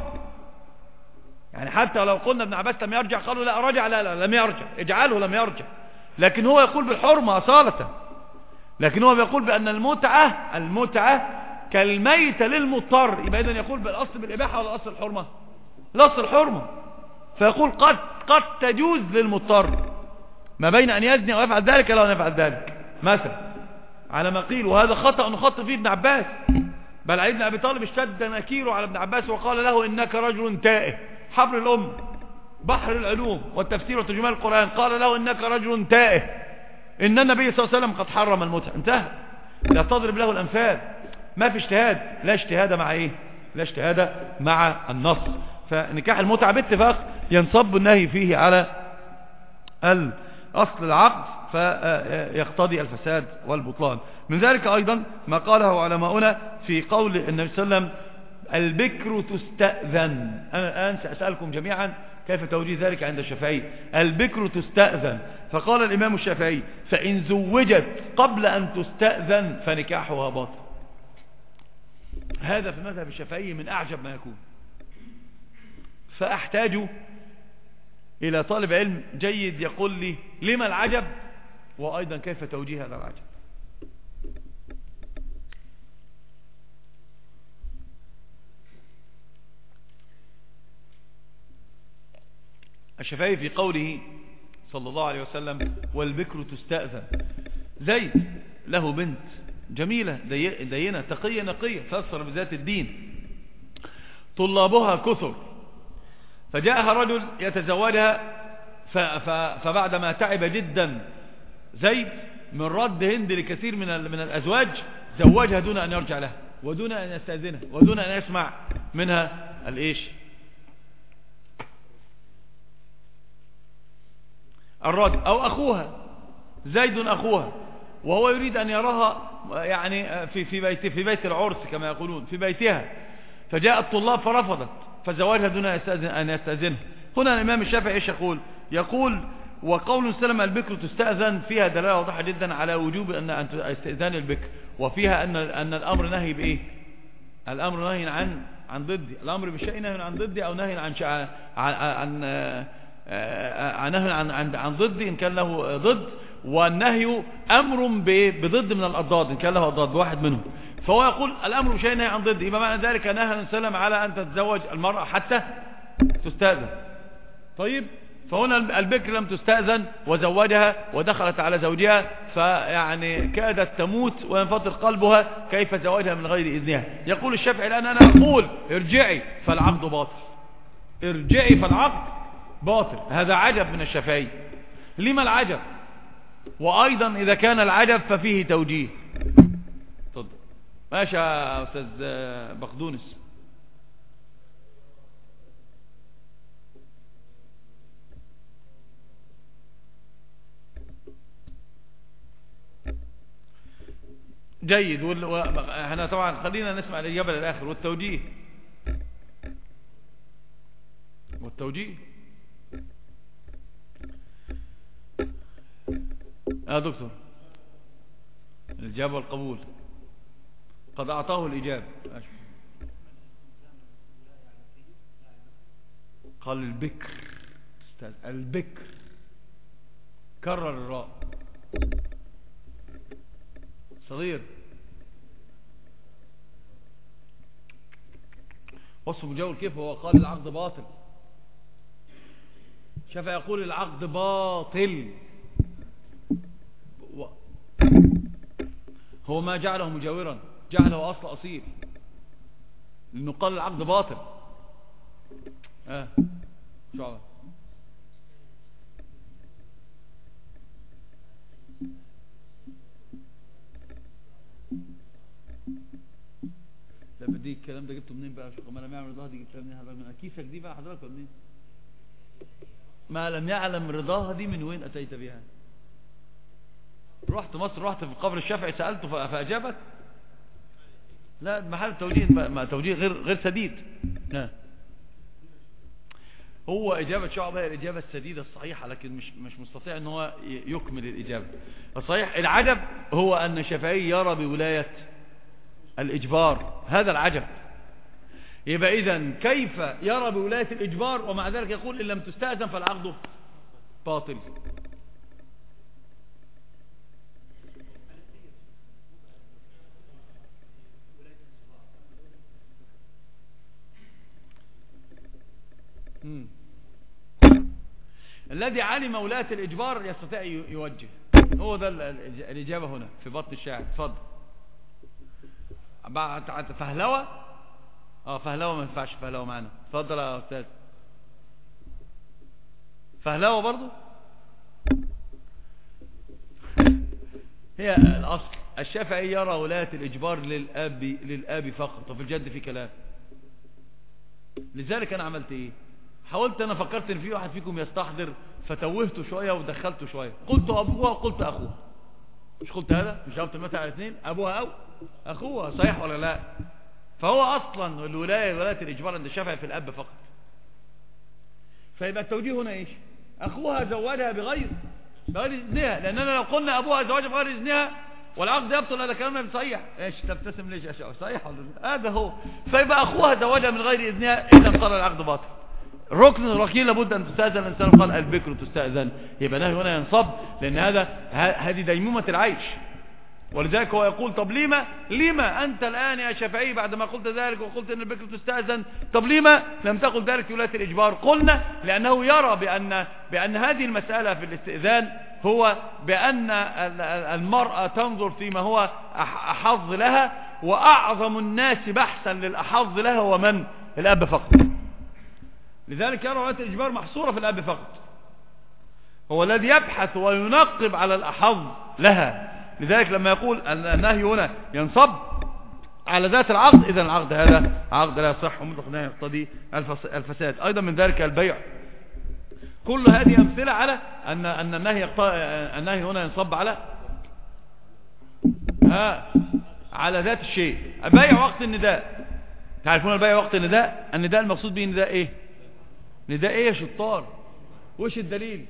يعني حتى لو قلنا ابن عباس لم يرجع قالوا لا رجع، لا لم يرجع، اجعله لم يرجع، لكن هو يقول بالحرمة أصالة، لكن هو يقول بأن المتعة كالميت للمضطر، يبقى إذن يقول بالأصل بالإباحة ولا أصل الحرمة؟ الأصل الحرمة. فيقول قد تجوز للمضطر ما بين أن يزني ويفعل ذلك لا أن يفعل ذلك مثلا، على ما قيل. وهذا خطأ نخط فيه ابن عباس، بل علي بن أبي طالب اشتد نكيره على ابن عباس وقال له إنك رجل تائه، حبر الأم بحر العلوم والتفسير وترجمان القرآن، قال له إنك رجل تائه، إن النبي صلى الله عليه وسلم قد حرم المتعة. انتهى. لا تضرب له الأمثال، ما في اجتهاد، لا اجتهاد مع ايه؟ لا اجتهاد مع النص. فنكاح المتعة باتفاق ينصب النهي فيه على أصل العقد، فيقتضي الفساد والبطلان. من ذلك أيضا ما قاله علماؤنا في قول النبي صلى الله عليه وسلم البكر تستأذن. أنا الآن سأسألكم جميعا كيف توجيه ذلك عند الشافعي. البكر تستأذن، فقال الإمام الشافعي فإن زوجت قبل أن تستأذن فنكاحها باطل. هذا في مذهب الشافعي من أعجب ما يكون، فأحتاج إلى طالب علم جيد يقول لي لما العجب، وأيضا كيف توجيه هذا العجب. الشافعي في قوله صلى الله عليه وسلم والبكر تستأذن، زيد له بنت جميلة دينة تقية نقية تأثر بذات الدين، طلابها كثر، فجاءها رجل يتزوجها، فبعدما تعب جدا زيد من رد هند لكثير من الأزواج زوجها دون أن يرجع لها ودون أن يستأذنها ودون أن يسمع منها الرد. أو أخوها زيد أخوها، وهو يريد أن يراها يعني في بيت العرس كما يقولون في بيتها، فجاء الطلاب فرفضت فزواجها دون أن يستأذنها. هنا الإمام الشافعي ايش يقول وقول سلم البكر تستأذن فيها دلالة واضحة جدا على وجوب أن استئذان البكر، وفيها أن الأمر نهي بإيه؟ الأمر نهي عن ضدي، الأمر بالشيء نهي عن ضدي أو نهي عن ضد إن كان له ضد، والنهي أمر بضد من الأضداد إن كان له أضداد واحد منهم. فهو يقول الأمر بشيء نهي عن ضد، يبقى معنى ذلك نهى السلام على أن تتزوج المرأة حتى تستأذن. طيب، فهنا البكر لم تستأذن وزوجها ودخلت على زوجها، فيعني كادت تموت وينفطر قلبها، كيف زواجها من غير إذنها؟ يقول الشافعي الآن أنا أقول ارجعي فالعقد باطل، ارجعي فالعقد باطل. هذا عجب من الشافعي. لما العجب؟ وأيضا إذا كان العجب ففيه توجيه. تفضل. ماشي يا أستاذ بقدونس. جيد. احنا طبعا خلينا نسمع الإجابة للآخر. والتوجيه دكتور الإجابة والقبول قد أعطاه الإجابة. قال البكر كرر الراء صغير. وصف مجاول كيف هو قال العقد باطل؟ شافعي يقول العقد باطل، هو ما جعله مجاورا، جعله أصل أصيل، لأنه قال العقد باطل. شعبة لا بديك الكلام ده جبته منين بقى؟ ما لم يعلم رضاها دي جبتها منين حضرتك؟ كيفك دي بقى حضرتك منين؟ ما لم يعلم رضاها دي من وين أتيت بها؟ رحت مصر، رحت في قبر الشافعي سألته فأجابت؟ لا، محل توجيه غير سديد. هو إجابة شعبة هي الإجابة السديدة الصحيحة، لكن مش مستطيع أن هو يكمل الإجابة الصحيح. العجب هو أن الشافعي يرى بولاية الإجبار، هذا العجب. يبقى إذن كيف يرى بولاية الإجبار ومع ذلك يقول إن لم تستأذن فالعقد باطل؟ الذي علم ولاة الإجبار يستطيع يوجه. هو ده الإجابة هنا في بطن الشاعر. اتفضل. فهلوة. فهلوة ما ينفعش فهلوة معنا. اتفضل يا أستاذ. فهلوة برضو هي الأصل. الشافعي يرى ولاية الإجبار للآب فقط، وفي الجد في كلام. لذلك أنا عملت إيه؟ حاولت، أنا فكرت إن في واحد فيكم يستحضر، فتوهته شوية ودخلته شوية. قلت أبوها وقلت أخوها. مش قلت هذا؟ مش جاوبت المثل على الاثنين؟ أبوها أو أخوها، صحيح ولا لا؟ فهو أصلا ولاية الإجبار عند الشافعي في الأب فقط. فيبقى التوجيه هنا إيش؟ أخوها زوجها بغير إذنها، لأننا لو قلنا أبوها زوجها بغير إذنها والعقد يبطل، هذا كلامنا صحيح. ايش تبتسم ليش يا شيخ؟ صحيح ولا لا؟ هذا هو. فيبقى أخوها زوجها من غير إذنها، إذا صار العقد باطل. الركن الركين لابد أن تستأذن الإنسان، قال البكر تستأذن. يبقى نهي هنا ينصب، لأن هذه ديمومة العيش. ولذلك هو يقول طب لما أنت الآن يا شافعي بعد ما قلت ذلك وقلت أن البكر تستأذن، طب لما لم تقل ذلك في ولاية الإجبار؟ قلنا لأنه يرى بأن هذه المسألة في الاستئذان هو بأن المرأة تنظر فيما هو أحظ لها، وأعظم الناس بحثا للأحظ لها هو من؟ الأب فقط. لذلك يرى ولاية الإجبار محصورة في الأب فقط، هو الذي يبحث وينقب على الأحظ لها. لذلك لما يقول النهي هنا ينصب على ذات العقد، إذن العقد هذا عقد لا يصح ومطلق نهي يقتضي الفساد. أيضا من ذلك البيع. كل هذه أمثلة على أن النهي هنا ينصب على ذات الشيء. البيع وقت النداء، تعرفون البيع وقت النداء؟ النداء المقصود به نداء ايه؟ نداء ايه يا شطار؟ وش الدليل؟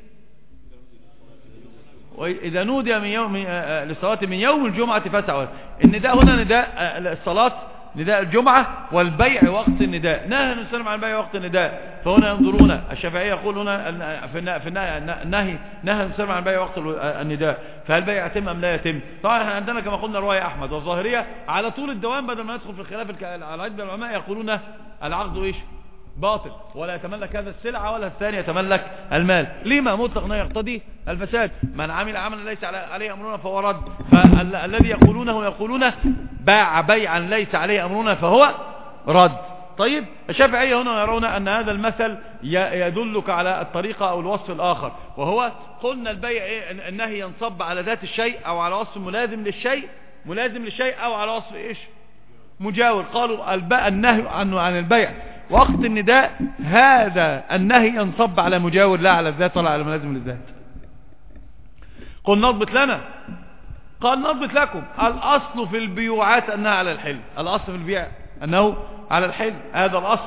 وإذا نودي للصلاة من يوم الجمعة فاسعوا. النداء هنا نداء الصلاة، نداء الجمعة. والبيع وقت النداء. نهى النبي عن البيع وقت النداء. فهنا ينظرون، الشافعي يقول هنا في النهي نهى النبي عن البيع وقت النداء، فهل البيع يتم أم لا يتم؟ طبعا احنا عندنا كما قلنا رواية أحمد والظاهرية على طول الدوام، بدل ما ندخل في الخلاف على عدة العلماء يقولون العقد ايش؟ باطل، ولا يتملك هذا السلعة ولا الثاني يتملك المال. لما؟ مطلق نهي يقتضي الفساد. من عمل عملا ليس عليه أمرنا فهو رد. فالذي يقولون باع بيعا ليس عليه أمرنا فهو رد. طيب الشافعية هنا يرون أن هذا المثل يدلك على الطريقة أو الوصف الآخر، وهو قلنا البيع النهي ينصب على ذات الشيء أو على وصف ملازم للشيء أو على وصف إيش؟ مجاور. قالوا النهي عن البيع وقت النداء، هذا النهي ينصب على مجاور لا على الذات ولا على ملازم للذات. قل نضبط لنا، قال نضبط لكم. الأصل في البيوعات أنها على الحل، الأصل في البيع أنه على الحل، هذا الأصل.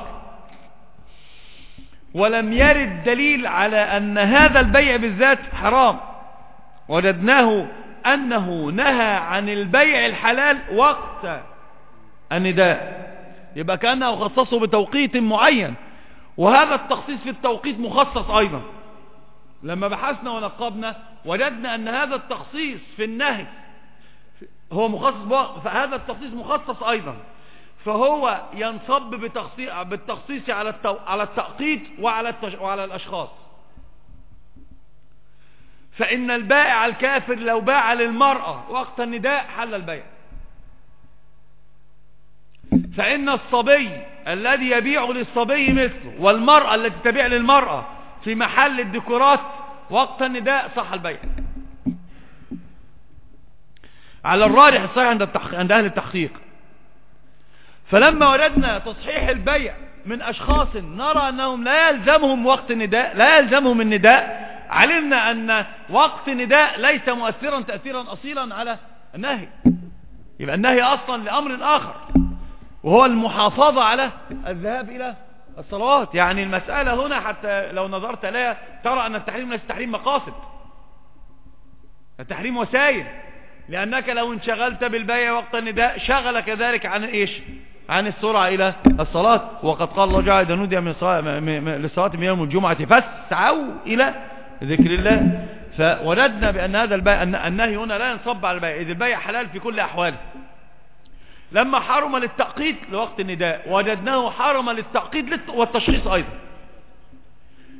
ولم يرد دليل على أن هذا البيع بالذات حرام. وجدناه أنه نهى عن البيع الحلال وقت النداء، يبقى كأنه خصصه بتوقيت معين، وهذا التخصيص في التوقيت مخصص أيضا. لما بحثنا ونقبنا وجدنا أن هذا التخصيص في النهي هو مخصص، فهذا التخصيص مخصص أيضا، فهو ينصب بالتخصيص على التأقيت وعلى الأشخاص. فإن البائع الكافر لو باع للمرأة وقت النداء حل البيع. فإن الصبي الذي يبيع للصبي مثله، والمرأة التي تبيع للمرأة في محل الديكورات وقت النداء صح البيع على الراجح الصحيح عند أهل التحقيق. فلما وجدنا تصحيح البيع من أشخاص نرى أنهم لا يلزمهم وقت النداء، لا يلزمهم النداء، علمنا أن وقت النداء ليس مؤثرا تأثيرا أصيلا على النهي. يبقى النهي أصلا لأمر آخر، وهو المحافظة على الذهاب إلى الصلوات. يعني المسألة هنا حتى لو نظرت لها ترى أن التحريم ليس تحريم مقاصد، التحريم وسائل. لأنك لو انشغلت بالبيع وقت النداء شغلك ذلك عن إيش؟ عن السرعة إلى الصلاة. وقد قال الله جعل إذا نودي للصلاة من يوم الجمعة فاسعوا إلى ذكر الله. فوجدنا بأن هذا البيع النهي هنا لا ينصب على البيع، إذ البيع حلال في كل أحواله. لما حرم للتأقيت لوقت النداء وجدناه حرم للتأقيت والتشخيص أيضا.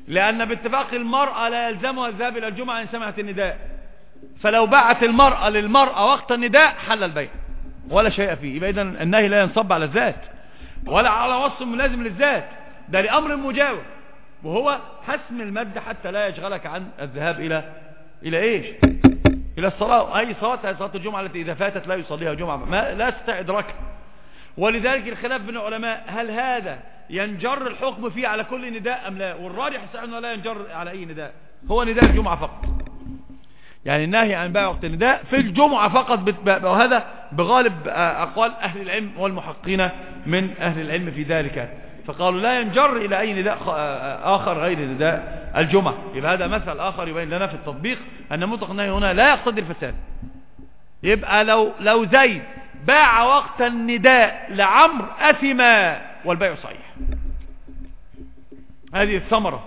لأن باتفاق المرأة لا يلزمها الذهاب إلى الجمعة إن سمعت النداء، فلو باعت المرأة للمرأة وقت النداء حل البيع ولا شيء فيه. يبقى إذن النهي لا ينصب على الذات ولا على وصف ملازم للذات، ده لأمر مجاور، وهو حسم المد حتى لا يشغلك عن الذهاب إلى إيش؟ إلى الصلاة. أي صلاة؟ صلاة الجمعة التي إذا فاتت لا يصليها جمعة، ما لا يستطيع إدراكها. ولذلك الخلاف بين العلماء هل هذا ينجر الحكم فيه على كل نداء أم لا؟ والراجح صحيح أنه لا ينجر على أي نداء، هو نداء الجمعة فقط، يعني النهي عن بيع وقت النداء في الجمعة فقط، وهذا بغالب أقوال أهل العلم والمحققين من أهل العلم في ذلك، فقالوا لا ينجر إلى أي نداء آخر غير نداء الجمعة. يبقى هذا مثل آخر يبين لنا في التطبيق أن مطلق النهي هنا لا يقتضي الفساد. يبقى لو زيد باع وقت النداء لعمرو أثم والبيع صحيح. هذه الثمرة.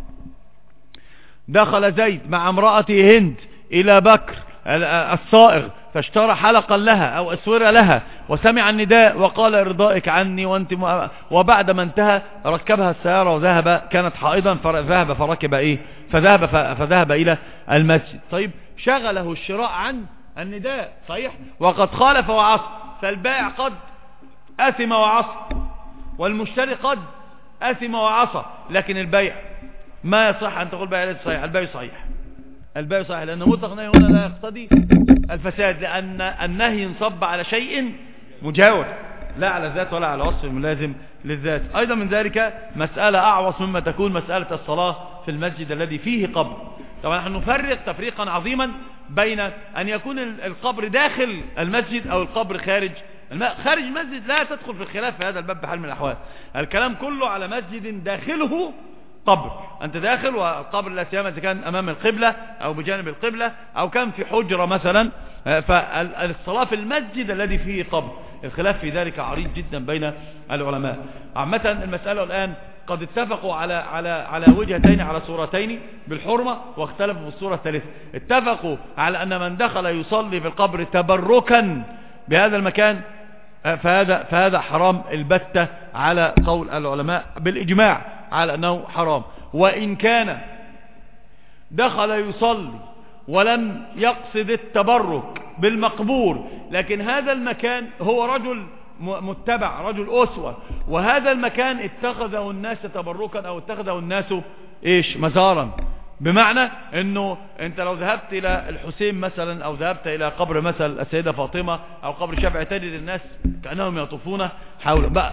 دخل زيد مع امرأته هند إلى بكر الصائغ فاشترى حلقا لها أو أسورة لها وسمع النداء وقال ارضائك عني وبعد ما انتهى ركبها السيارة وذهب، كانت حائضا فذهب فركب فذهب إلى المسجد. طيب شغله الشراء عن النداء صحيح، وقد خالف وعصى، فالبائع قد أثم وعصى والمشتري قد أثم وعصى، لكن البيع ما يصح أن تقول بيع ليس صحيح، البيع صحيح، البيع صحيح، لأن مطلق النهي هنا لا يقتضي الفساد، لأن النهي ينصب على شيء مجاور لا على الذات ولا على وصف ملازم للذات. أيضا من ذلك مسألة أعوص مما تكون مسألة الصلاة في المسجد الذي فيه قبر. طبعا نحن نفرق تفريقا عظيما بين أن يكون القبر داخل المسجد أو القبر خارج المسجد. لا تدخل في الخلاف في هذا الباب بحال من الأحوال، الكلام كله على مسجد داخله قبر، أنت داخل والقبر لا سيما إذا كان أمام القبلة أو بجانب القبلة أو كان في حجرة مثلا، فالصلاة في المسجد الذي فيه قبر الخلاف في ذلك عريض جدا بين العلماء. عامة المسألة الآن قد اتفقوا على وجهتين، على صورتين بالحرمة، واختلفوا في الصورة الثالثة. اتفقوا على أن من دخل يصلي في القبر تبركا بهذا المكان فهذا حرام البتة على قول العلماء بالإجماع على أنه حرام. وإن كان دخل يصلي ولم يقصد التبرك بالمقبور، لكن هذا المكان هو رجل متبع، رجل أسوة، وهذا المكان اتخذه الناس تبركا أو اتخذه الناس مزارا، بمعنى انه انت لو ذهبت الى الحسين مثلا او ذهبت الى قبر مثلا السيدة فاطمة او قبر شافعي تجد الناس كأنهم يطوفون حوله،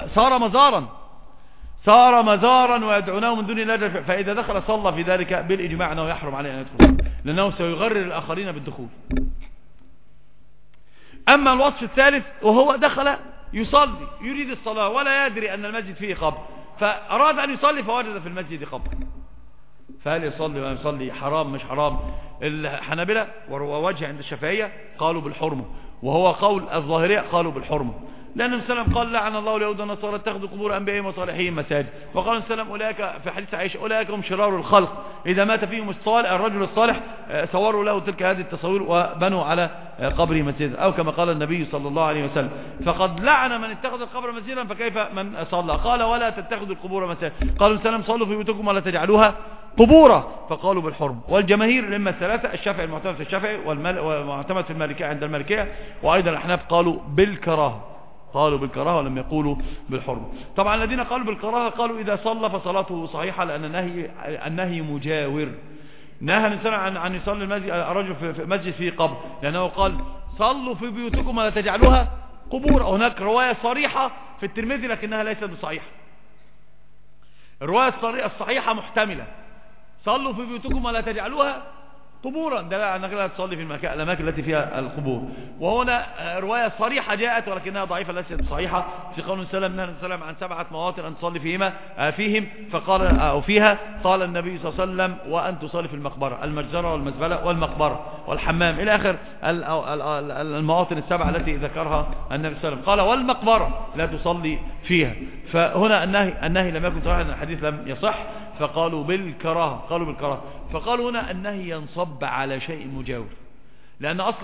صار مزارا ويدعونه من دون الله، فاذا دخل صلى في ذلك بالاجماع انه يحرم عليه ان يدخل، لانه سيغرر الاخرين بالدخول. اما الوصف الثالث وهو دخل يصلي يريد الصلاة ولا يدري ان المسجد فيه قبر، فاراد ان يصلي فوجد في المسجد قبر، فهل يصلي ولا يصلي؟ حرام مش حرام؟ الحنابلة ووجه عند الشافعية قالوا بالحرمة، وهو قول الظاهرية قالوا بالحرمة، لأن النبي صلى الله عليه وسلم قال لعن الله اليهود والنصارى اتخذوا قبور أنبيائهم وصالحين مساجد، وقال النبي صلى الله عليه وسلم أولئك في حديث عائشة أولئك هم شرار الخلق، إذا مات فيهم الرجل الصالح صوروا له تلك هذه التصوير وبنوا على قبره مسجدا، أو كما قال النبي صلى الله عليه وسلم. فقد لعن من اتخذ القبر مسجدا، فكيف من صلى؟ قال ولا تتخذوا القبور مساجد، قالوا النبي صلى الله عليه وسلم صلوا في بيوتكم ولا تجعلوها قبورا، فقالوا بالحرم. والجماهير الأئمة الثلاثة، الشافعي المعتمد في الشافعي والمعتمد في المالكية عند المالكية وأيضا الأحناف قالوا بالكراهة، ولم يقولوا بالحرمة. طبعا الذين قالوا بالكراهة قالوا إذا صلى فصلاته صحيحة، لأن النهي مجاور، نهى الإنسان عن يصلي الرجل في مسجد فيه قبر، لأنه قال صلوا في بيوتكم ولا تجعلوها قبور. هناك رواية صريحة في الترمذي لكنها ليست بصحيحة، الرواية الصحيحة محتملة، صلوا في بيوتكم ولا تجعلوها قبورا، ده أنك لا تصلي في الأماكن التي فيها القبور. وهنا رواية صريحة جاءت ولكنها ضعيفة ليست صحيحة في قول السلام عن 7 مواطن أن تصلي فيهم فقال أو فيها، قال النبي صلى الله عليه وسلم وأن تصلي في المقبرة، المجزرة والمزبلة والمقبرة والحمام إلى آخر المواطن ال7 التي ذكرها النبي صلى الله عليه وسلم، قال والمقبرة لا تصلي فيها. فهنا النهي لم يكن صحيحا، الحديث لم يصح، فقالوا بالكراهة، فقالوا هنا النهي ينصب على شيء مجاور، لأن أصل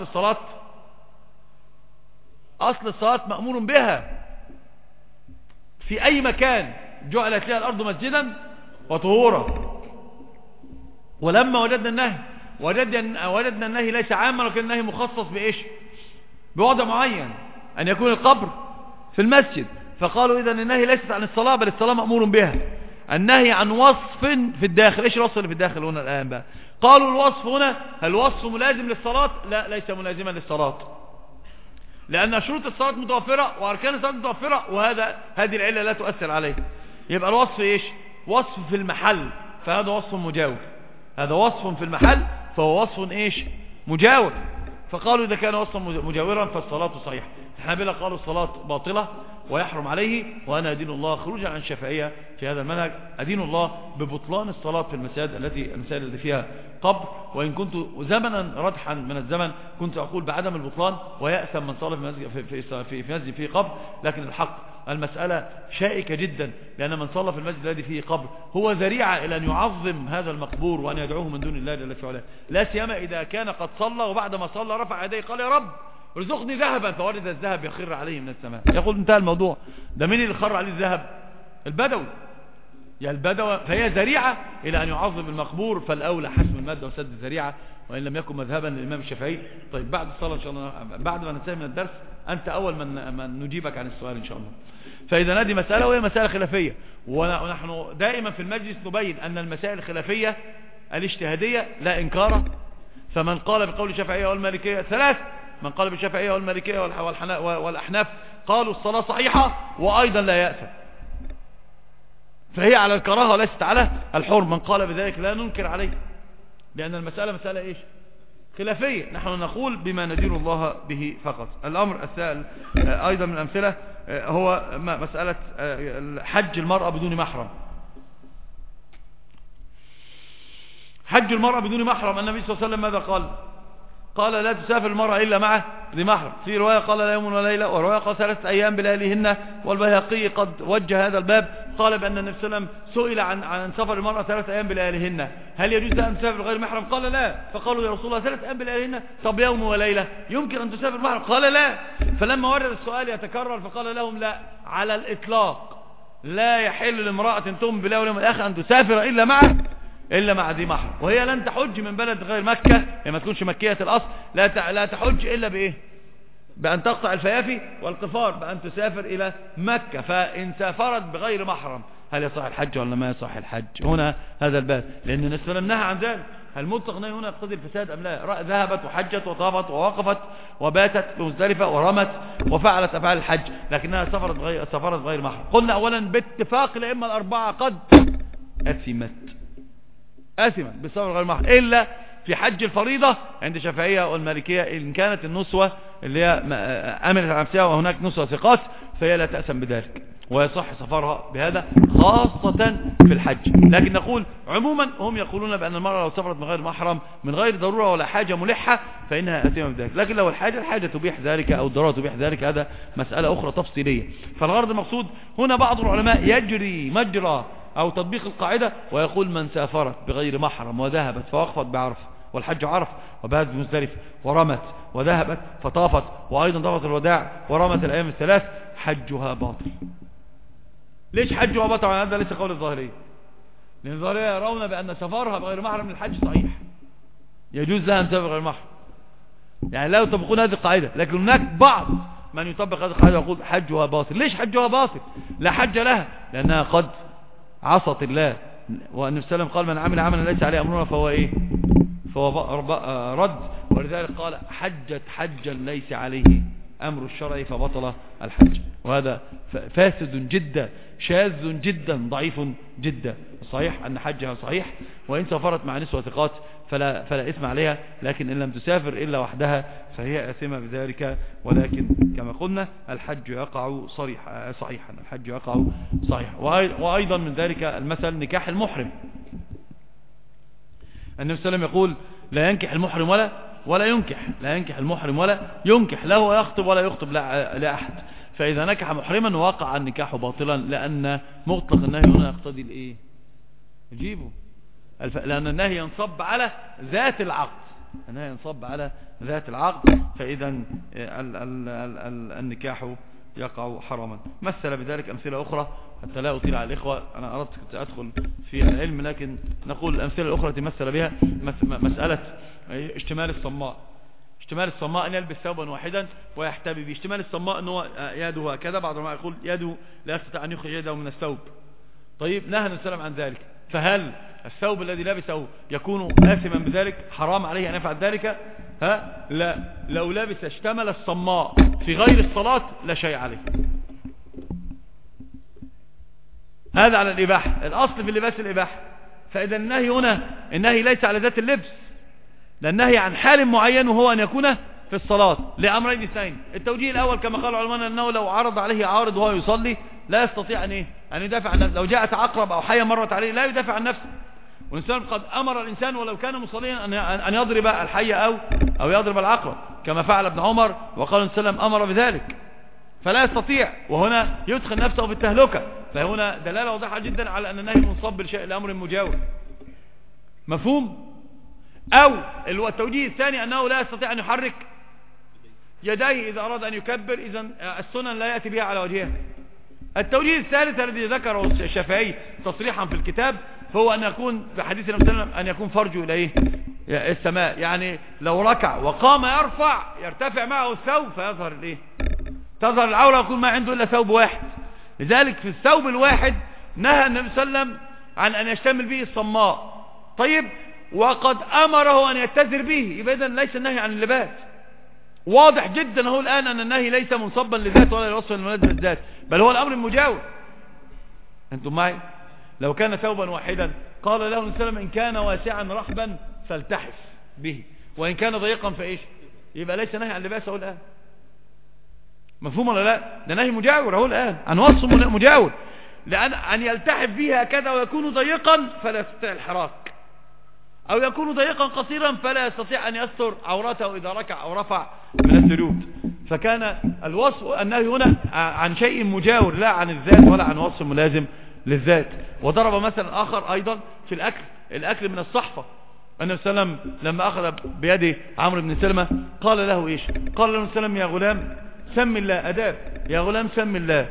الصلاة مأمور بها في أي مكان جعلت لها الأرض مسجدا وطهورا، ولما وجدنا النهي وجدنا النهي ليس عاما، ولكن النهي مخصص بإيش؟ بوضع معين، أن يكون القبر في المسجد. فقالوا إذا النهي ليست عن الصلاة، بل الصلاة مأمور بها. النهي عن وصف في الداخل. إيش الوصف اللي في الداخل هنا الآن بقى؟ قالوا الوصف هنا هل وصف ملازم للصلاة؟ لا، ليس ملازما للصلاة، لأن شروط الصلاة متوفرة وأركان الصلاة متوفرة، هذه العلة لا تؤثر عليه. يبقى الوصف إيش؟ وصف في المحل، فهذا وصف مجاور. هذا وصف في المحل فهو وصف إيش؟ مجاور. فقالوا إذا كان وصفا مجاورا فالصلاة صحيحة. الحنابلة قالوا الصلاة باطلة ويحرم عليه. وأنا أدين الله خروجا عن الشافعية في هذا المنهج، أدين الله ببطلان الصلاة في المساجد التي فيها قبر. وإن كنت زمنا ردحا من الزمن كنت أقول بعدم البطلان ويأثم من صلى في مسجد فيه قبر، لكن الحق المسألة شائكة جدا، لأن من صلى في المسجد الذي فيه قبر هو ذريعة إلى أن يعظم هذا المقبور وأن يدعوه من دون الله جل في علاه، لا سيما إذا كان قد صلى وبعد ما صلى رفع يديه قال يا رب ارزقني ذهبا، فورد الذهب يخر عليه من السماء. يقول انتهى الموضوع. ده مين اللي خر عليه الذهب؟ البدوي. يا البدوي. فهي ذريعة إلى أن يعظم المقبور، فالأولى حسم المادة وسد الذريعة، وإن لم يكن مذهبا للإمام الشافعي. طيب بعد الصلاة إن شاء الله، بعد ما ننتهي من الدرس أنت أول من نجيبك عن السؤال إن شاء الله. فإذا هذه مسألة وهي مسألة خلافية، ونحن دائما في المجلس نبين أن المسائل الخلافية الاجتهادية لا إنكار. فمن قال بقول الشافعية والمالكية ثلاث، من قال بالشافعية والمالكية والأحناف قالوا الصلاة صحيحة وأيضا لا يأثم، فهي على الكراهة وليست على الحرم. من قال بذلك لا ننكر عليه، لأن المسألة مسألة إيش؟ خلافية. نحن نقول بما ندين الله به فقط. الأمر الثالث أيضا من الأمثلة هو مسألة حج المرأة بدون محرم. حج المرأة بدون محرم، النبي صلى الله عليه وسلم ماذا قال؟ قال لا تسافر المرأة إلا مع ذي محرم. في رواية قال لا يوم ولا ليلة، ورواية قال 3 أيام بلياليهن. والبيهقي قد وجه هذا الباب، قال بأن النبي صلى الله عليه وسلم سئل عن سفر المرأة 3 أيام بلياليهن، هل يجوز لها أن تسافر غير محرم؟ قال لا. فقالوا يا رسول الله 3 أيام بلياليهن، طب يوم وليلة يمكن أن تسافر محرم؟ قال لا. فلما ورد السؤال يتكرر فقال لهم لا، على الإطلاق لا يحل لامرأة تؤمن بالله واليوم الآخر أن تسافر إلا مع ذي محرم. وهي لن تحج من بلد غير مكة، هي ما تكونش مكية الأصل، لا تحج إلا بإيه؟ بأن تقطع الفيافي والقفار، بأن تسافر إلى مكة. فإن سافرت بغير محرم هل يصح الحج ولا ما يصح الحج؟ هنا هذا الباب، لأن النبي صلى الله عليه وسلم نهى عن ذلك. هل مطلق نهي هنا يقتضي الفساد أم لا؟ ذهبت وحجت وطافت ووقفت وباتت في مزدلفة ورمت وفعلت أفعال الحج، لكنها سافرت غير محرم. قلنا أولا باتفاق الأئمة الأربعة قد أثمت بسبب غير محرم، إلا في حج الفريضة عند الشافعية والمالكية إن كانت النسوة اللي هي أمنت عن نفسها وهناك نسوة ثقات فهي لا تأسم بذلك ويصح سفرها بهذا، خاصة في الحج. لكن نقول عموما هم يقولون بأن المرأة لو سافرت من غير محرم من غير ضرورة ولا حاجة ملحة فإنها أثيمة بذلك، لكن لو الحاجة تبيح ذلك أو الضرورة تبيح ذلك هذا مسألة أخرى تفصيلية. فالغرض المقصود هنا بعض العلماء يجري مجرى أو تطبيق القاعدة ويقول من سافرت بغير محرم وذهبت فوقفت بعرفة والحج عرف وباتت بمزدلفة ورمت وذهبت فطافت وأيضا طافت الوداع ورمت الأيام الثلاث حجها باطل. ليش حجها باطل؟ هذا ليس قول الظاهرية، لأن الظاهرية يرون بأن سفرها بغير محرم للحج صحيح، يجوز لها أن تسافر غير محرم، يعني لا يطبقون هذه القاعدة. لكن هناك بعض من يطبق هذه القاعدة ويقول حجها باطل. ليش حجها باطل؟ لا حج لها لأنها قد عصت الله، والنبي صلى الله عليه وسلم قال من عمل عملا ليس عليه أمرنا فهو إيه؟ فهو رد. ولذلك قال حجت حجا ليس عليه أمر الشرع فبطل الحج، وهذا فاسد جدا شاذ جدا ضعيف جدا. الصحيح أن حجها صحيح، وإن سافرت مع نسوة ثقات فلا إثم عليها، لكن إن لم تسافر إلا وحدها فهي آثمة بذلك. ولكن كما قلنا الحج يقع صحيحا، الحج يقع صحيحا. وأيضا من ذلك المثل نكاح المحرم. النبي صلى الله عليه وسلم يقول لا ينكح المحرم ولا ينكح، لا ينكح المحرم ولا ينكح، لا هو يخطب ولا يخطب لأحد. فإذا نكح محرما وقع النكاح باطلا، لأن مطلق النهي هنا يقتضي الإيه؟ يجيبه، لأن النهي ينصب على ذات العقد، النهي ينصب على ذات العقد. فإذا النكاح يقع حراما. مثل بذلك أمثلة أخرى حتى لا أطيل على الإخوة، أنا أردت أدخل في العلم لكن نقول الأمثلة الأخرى تمثل بها مسألة اشتمال الصماء. اشتمال الصماء أن يلبس ثوبا واحدا ويحتبي به. اشتمال الصماء أنه يده هكذا، بعض ما يقول يده لا يستطيع أن يخرج يده من الثوب. طيب نهى النبي صلى الله عليه وسلم عن ذلك، فهل الثوب الذي لبسه يكون آثما بذلك؟ حرام عليه أن يفعل ذلك؟ لا، لو لبس اشتمل الصماء في غير الصلاة لا شيء عليه. هذا على الإباحة، الأصل في اللباس الإباحة. فإذا النهي هنا النهي ليس على ذات اللبس، لأن النهي عن حال معين وهو أن يكون في الصلاة لأمرين اثنين. التوجيه الأول كما قال العلماء أنه لو عرض عليه عارض وهو يصلي لا يستطيع أن يدافع عن نفسه. لو جاءت عقرب أو حية مرت عليه لا يدافع عن نفسه، والإنسان قد أمر الإنسان ولو كان مصليا أن يضرب الحية أو يضرب العقرب كما فعل ابن عمر، وقال النبي صلى الله عليه وسلم أمر بذلك، فلا يستطيع، وهنا يدخل نفسه في التهلكة. فهنا دلالة واضحة جدا على أن النهي منصب لأمر مجاور. مفهوم؟ أو التوجيه الثاني أنه لا يستطيع أن يحرك يديه إذا أراد أن يكبر، إذا السنن لا يأتي بها على وجهها. التوجيه الثالث الذي ذكره الشافعي تصريحا في الكتاب فهو أن يكون في حديث النبي صلى الله عليه وسلم أن يكون فرجه إلى السماء، يعني لو ركع وقام يرتفع معه الثوب فيظهر تظهر العورة ويكون ما عنده إلا ثوب واحد. لذلك في الثوب الواحد نهى النبي صلى الله عليه وسلم عن أن يشتمل به الصماء. طيب وقد أمره أن يتزر به، يبقى إذن ليس النهي عن اللباس. واضح جدا هو الآن أن النهي ليس منصبا للذات ولا لوصف الملازم للذات، بل هو الأمر المجاور. أنتم معي؟ لو كان ثوبا واحدا قال له النبي صلى الله عليه وسلم إن كان واسعا رحبا فالتحف به، وإن كان ضيقا فإيش؟ يبقى ليس نهي عن اللباس هو الآن. مفهوم ولا لا؟ ده نهي مجاور هو الآن عن وصف مجاور، لأن أن يلتحف به هكذا ويكون ضيقا فلا يستطيع الحراك، أو يكون ضيقا قصيرا فلا يستطيع أن يستر عورته إذا ركع أو رفع من السجود. فكان الوصف النهي هنا عن شيء مجاور لا عن الذات ولا عن وصف ملازم للذات. وضرب مثلا آخر أيضا في الأكل من الصحفة. النبي صلى الله عليه وسلم لما أخذ بيده عمرو بن سلمة قال له إيش؟ قال له السلام يا غلام سم الله، أداب، يا غلام سم الله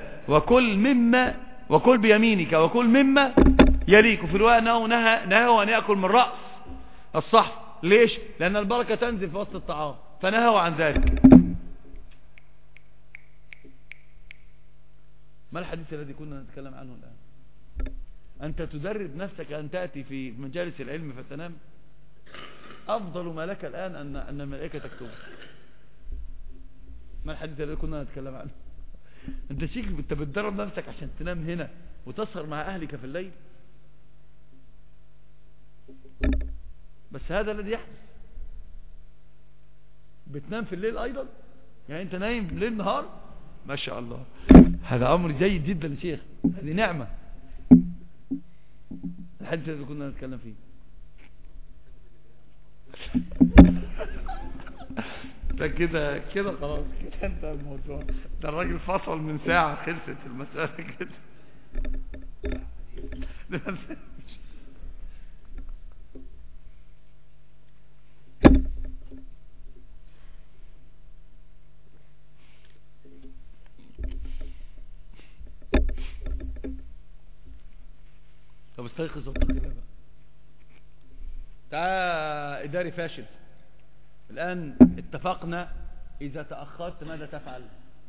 وكل بيمينك وكل مما يليك. وفي الرواية أنه نهى أن يأكل من رأس الصحف. ليش؟ لأن البركة تنزل في وسط الطعام، فنهوا عن ذلك. ما الحديث الذي كنا نتكلم عنه الآن؟ أنت تدرب نفسك أن تأتي في مجالس العلم فتنام. أفضل ما لك الآن أن الملائكة تكتب. ما الحديث الذي كنا نتكلم عنه؟ أنت بتدرب نفسك عشان تنام هنا وتسهر مع أهلك في الليل. بس هذا الذي يحدث. بتنام في الليل أيضا، يعني أنت نايم ليل نهار، ما شاء الله، هذا أمر جيد جدا يا شيخ، هذه نعمة. الحديث الذي كنا نتكلم فيه ده كده خلاص كده انت الموضوع ده. الراجل فصل من ساعة، خلصت المسألة كده. طب استيقظ واتقي الله بقى. تعال إداري فاشل. الآن اتفقنا إذا تأخرت ماذا تفعل؟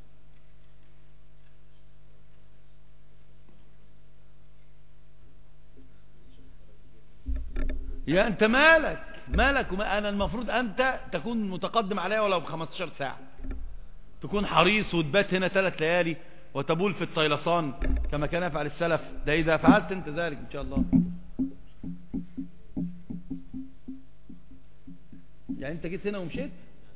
يا أنت مالك أنا المفروض أنت تكون متقدم عليا ولو ب15 ساعة، تكون حريص وتبات هنا 3 ليالي وتبول في الطيلسان كما كان يفعل السلف. ده إذا فعلت أنت ذلك إن شاء الله. يعني أنت جيت هنا ومشيت.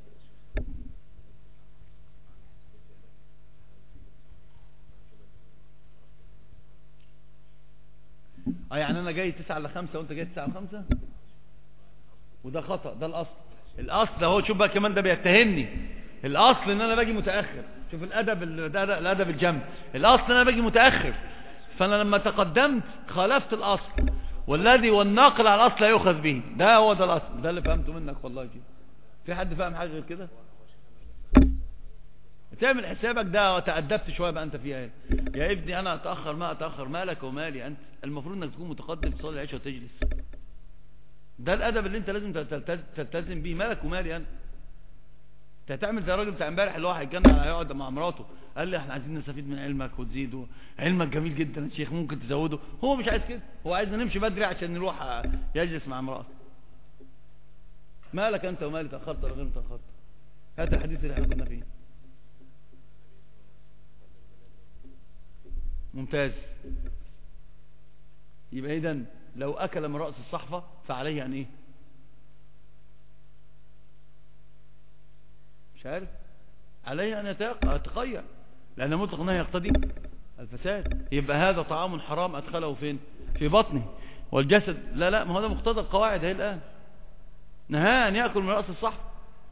يعني أنا جاي 9:05 وأنت جاي 9:05، وده خطأ. ده الأصل هو. شوف بقى كمان ده بيتهمني. الأصل إن أنا باجي متأخر. شوف الأدب الجمع. الأصل إن أنا باجي متأخر، فأنا لما تقدمت خالفت الأصل، والناقل على الأصل لا يؤخذ به. ده هو ده الأصل. ده اللي فهمته منك والله كده. في حد فاهم حاجة غير كده؟ تعمل حسابك ده وتأدبت شوية بقى انت فيها. يا ابني انا اتأخر ما اتأخر، مالك ومالي انت، المفروض انك تكون متقدم تصلي العشاء وتجلس. ده الادب اللي انت لازم تلتزم بيه. مالك ومالي انت تعمل زي الراجل بتاع امبارح اللي هو هيتجنن على يقعد مع مراته، قال لي احنا عايزين نستفيد من علمك وتزيده، علمك جميل جدا يا شيخ ممكن تزوده. هو مش عايز كده، هو عايزنا نمشي بدري عشان نروح يجلس مع امراته. مالك انت ومالي، تأخرت ولا غير متأخرت؟ هات الحديث اللي احنا كنا فيه. ممتاز. يبقى اذا لو اكل من رأس الصحفة فعليه ان ايه؟ مش عارف، عليه ان يتقيأ، لان مطلق النهي يقتضي الفساد. يبقى هذا طعام حرام ادخله فين؟ في بطنه. والجسد لا ما هو ده مقتضى القواعد. هي الان نهى ان يأكل من رأس الصحفة.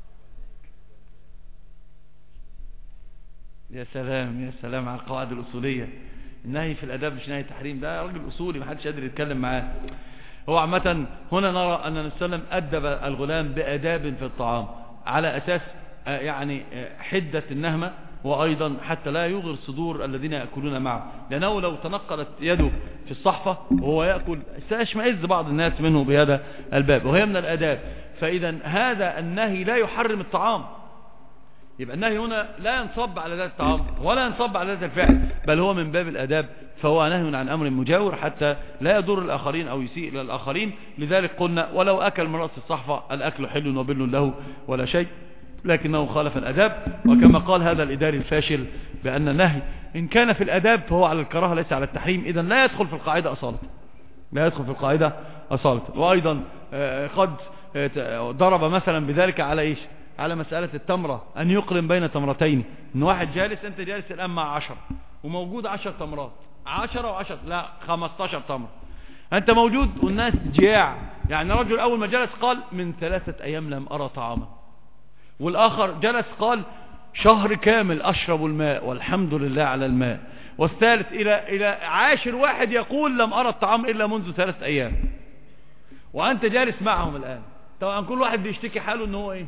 يا سلام يا سلام على القواعد الأصولية. النهي في الأداب مش نهي تحريم، ده راجل أصولي محدش قادر يتكلم معاه. هو عامة هنا نرى أن النبي صلى الله عليه وسلم أدب الغلام بأداب في الطعام على أساس يعني حدة النهمة، وأيضا حتى لا يغر صدور الذين يأكلون معه، لأنه لو تنقلت يده في الصحفة وهو يأكل سيشمئز بعض الناس منه بهذا الباب، وهي من الأداب. فإذا هذا النهي لا يحرم الطعام. يبقى النهي هنا لا ينصب على ذات الطعام ولا ينصب على ذات الفعل، بل هو من باب الأداب، فهو نهي عن أمر مجاور حتى لا يضر الآخرين أو يسيء إلى الآخرين. لذلك قلنا ولو أكل من رأس الصحفة الأكل حل وبل له ولا شيء، لكنه خالف الأداب. وكما قال هذا الإداري الفاشل بأن النهي إن كان في الأداب فهو على الكراهة ليس على التحريم، إذن لا يدخل في القاعدة أصالة، لا يدخل في القاعدة أصالة. وأيضا قد ضرب مثلا بذلك على إيش؟ على مسألة التمرة، أن يقرن بين تمرتين. إن واحد جالس، أنت جالس الآن مع 10 وموجود 10 تمرات، 10 و10 لا 15 تمر، أنت موجود والناس جياع. يعني رجل أول ما جلس قال من 3 أيام لم أرى طعاما، والآخر جلس قال شهر كامل أشرب الماء والحمد لله على الماء، والثالث إلى 10 واحد يقول لم أرى الطعام إلا منذ 3 أيام، وأنت جالس معهم الآن. طبعا كل واحد بيشتكي حاله إنه هو إيه؟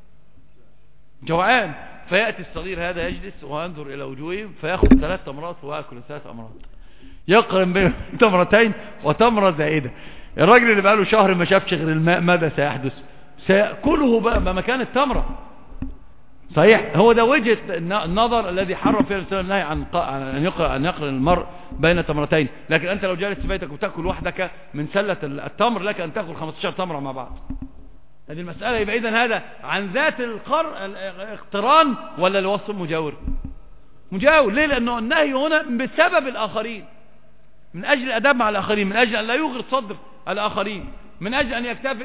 جوعان. فيأتي الصغير هذا يجلس وينظر إلى وجوههم فيأخذ 3 تمرات ويأكل 3 تمرات، يقرن بين تمرتين وتمرة زائدة. الراجل اللي بقاله شهر ما شافش غير الماء ماذا سيحدث؟ سيأكله بقى مكان التمرة. صحيح، هو ده وجهة النظر الذي حرم فيه الرسول النهي عن أن يقرن المرء بين تمرتين. لكن أنت لو جالس في بيتك وتأكل وحدك من سلة التمر لك أن تأكل 15 تمرة مع بعض. هذه المسألة. يبقى إذن هذا عن ذات الاقتران ولا الوصف مجاور؟ مجاور. ليه؟ لأنه النهي هنا بسبب الآخرين، من أجل الأداب مع الآخرين، من أجل أن لا يغر صدر الآخرين، من أجل أن يكتفي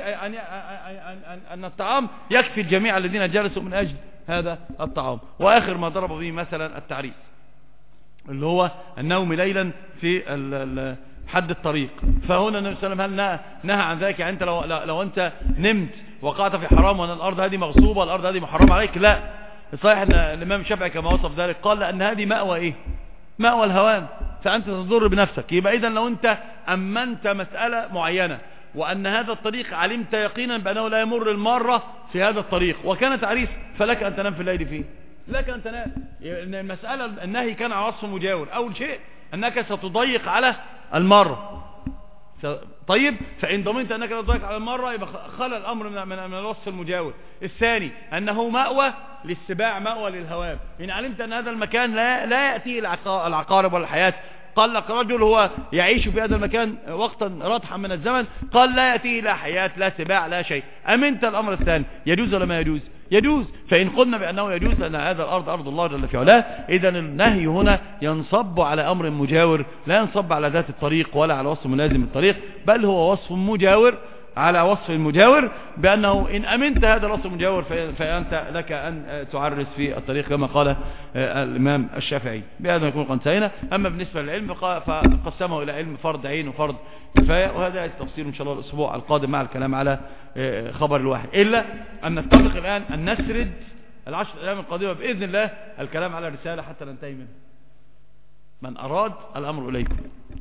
أن الطعام يكفي الجميع الذين جلسوا من أجل هذا الطعام. وآخر ما ضرب به مثلا التعريف اللي هو النوم ليلا في حد الطريق. فهنا النبي صلى الله عليه وسلم نهى عن ذلك. يعني أنت لو أنت نمت وقعت في حرام وأن الأرض هذه مغصوبة والأرض هذه محرم عليك، لا. صحيح أن الإمام الشافعي كما وصف ذلك قال لأن هذه مأوى إيه؟ مأوى الهوان، فأنت تضر بنفسك. يبقى إذن لو أنت أمنت مسألة معينة وأن هذا الطريق علمت يقينا بأنه لا يمر المارة في هذا الطريق وكان تعريف، فلك أن تنام في الليل فيه، لك أن تنام. المسألة النهي كان على وصف مجاور. أول شيء أنك ستضيق على المارة، طيب، فإن ضمنت أنك لا تضيق على المارة يبقى خلى الأمر من الوصف المجاور. الثاني أنه مأوى للسباع، مأوى للهوام. إن علمت أن هذا المكان لا يأتيه العقارب ولا الحياة، قال لك رجل هو يعيش في هذا المكان وقتا رضحا من الزمن، قال لا يأتيه لا حياة لا سباع لا شيء، أمنت الأمر الثاني. يجوز ولا ما يجوز؟ يجوز. فإن قلنا بأنه يجوز لأن هذا الأرض أرض الله جل في علاه، إذن النهي هنا ينصب على أمر مجاور، لا ينصب على ذات الطريق ولا على وصف ملازم الطريق، بل هو وصف مجاور على وصف المجاور، بأنه إن أمنت هذا الوصف المجاور فأنت لك أن تعرس في الطريق كما قال الإمام الشافعي. بهذا نكون قد انتهينا. أما بالنسبة للعلم فقسمه إلى علم فرض عين وفرض كفاية، وهذا التفصيل إن شاء الله الأسبوع القادم مع الكلام على خبر الواحد، إلا أن نتفق الآن أن نسرد 10 أيام القادمة بإذن الله الكلام على رسالة حتى ننتهي منها. من أراد الأمر إليكم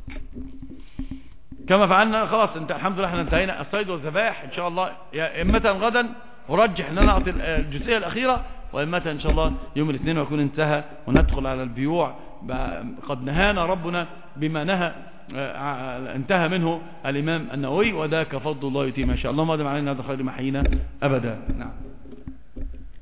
كما فعلنا. خلاص انت الحمد لله احنا انتهينا الصيد والذبائح. ان شاء الله يا امتى غدا ارجح ان انا اعطي الجزئيه الاخيره وإمتى إن شاء الله يوم الاثنين ويكون انتهى وندخل على البيوع. قد نهانا ربنا بما نهى انتهى منه الإمام النووي، وذاك فضل الله يتيم ما شاء الله. ما دام علينا هذا خير محينا أبدا. نعم.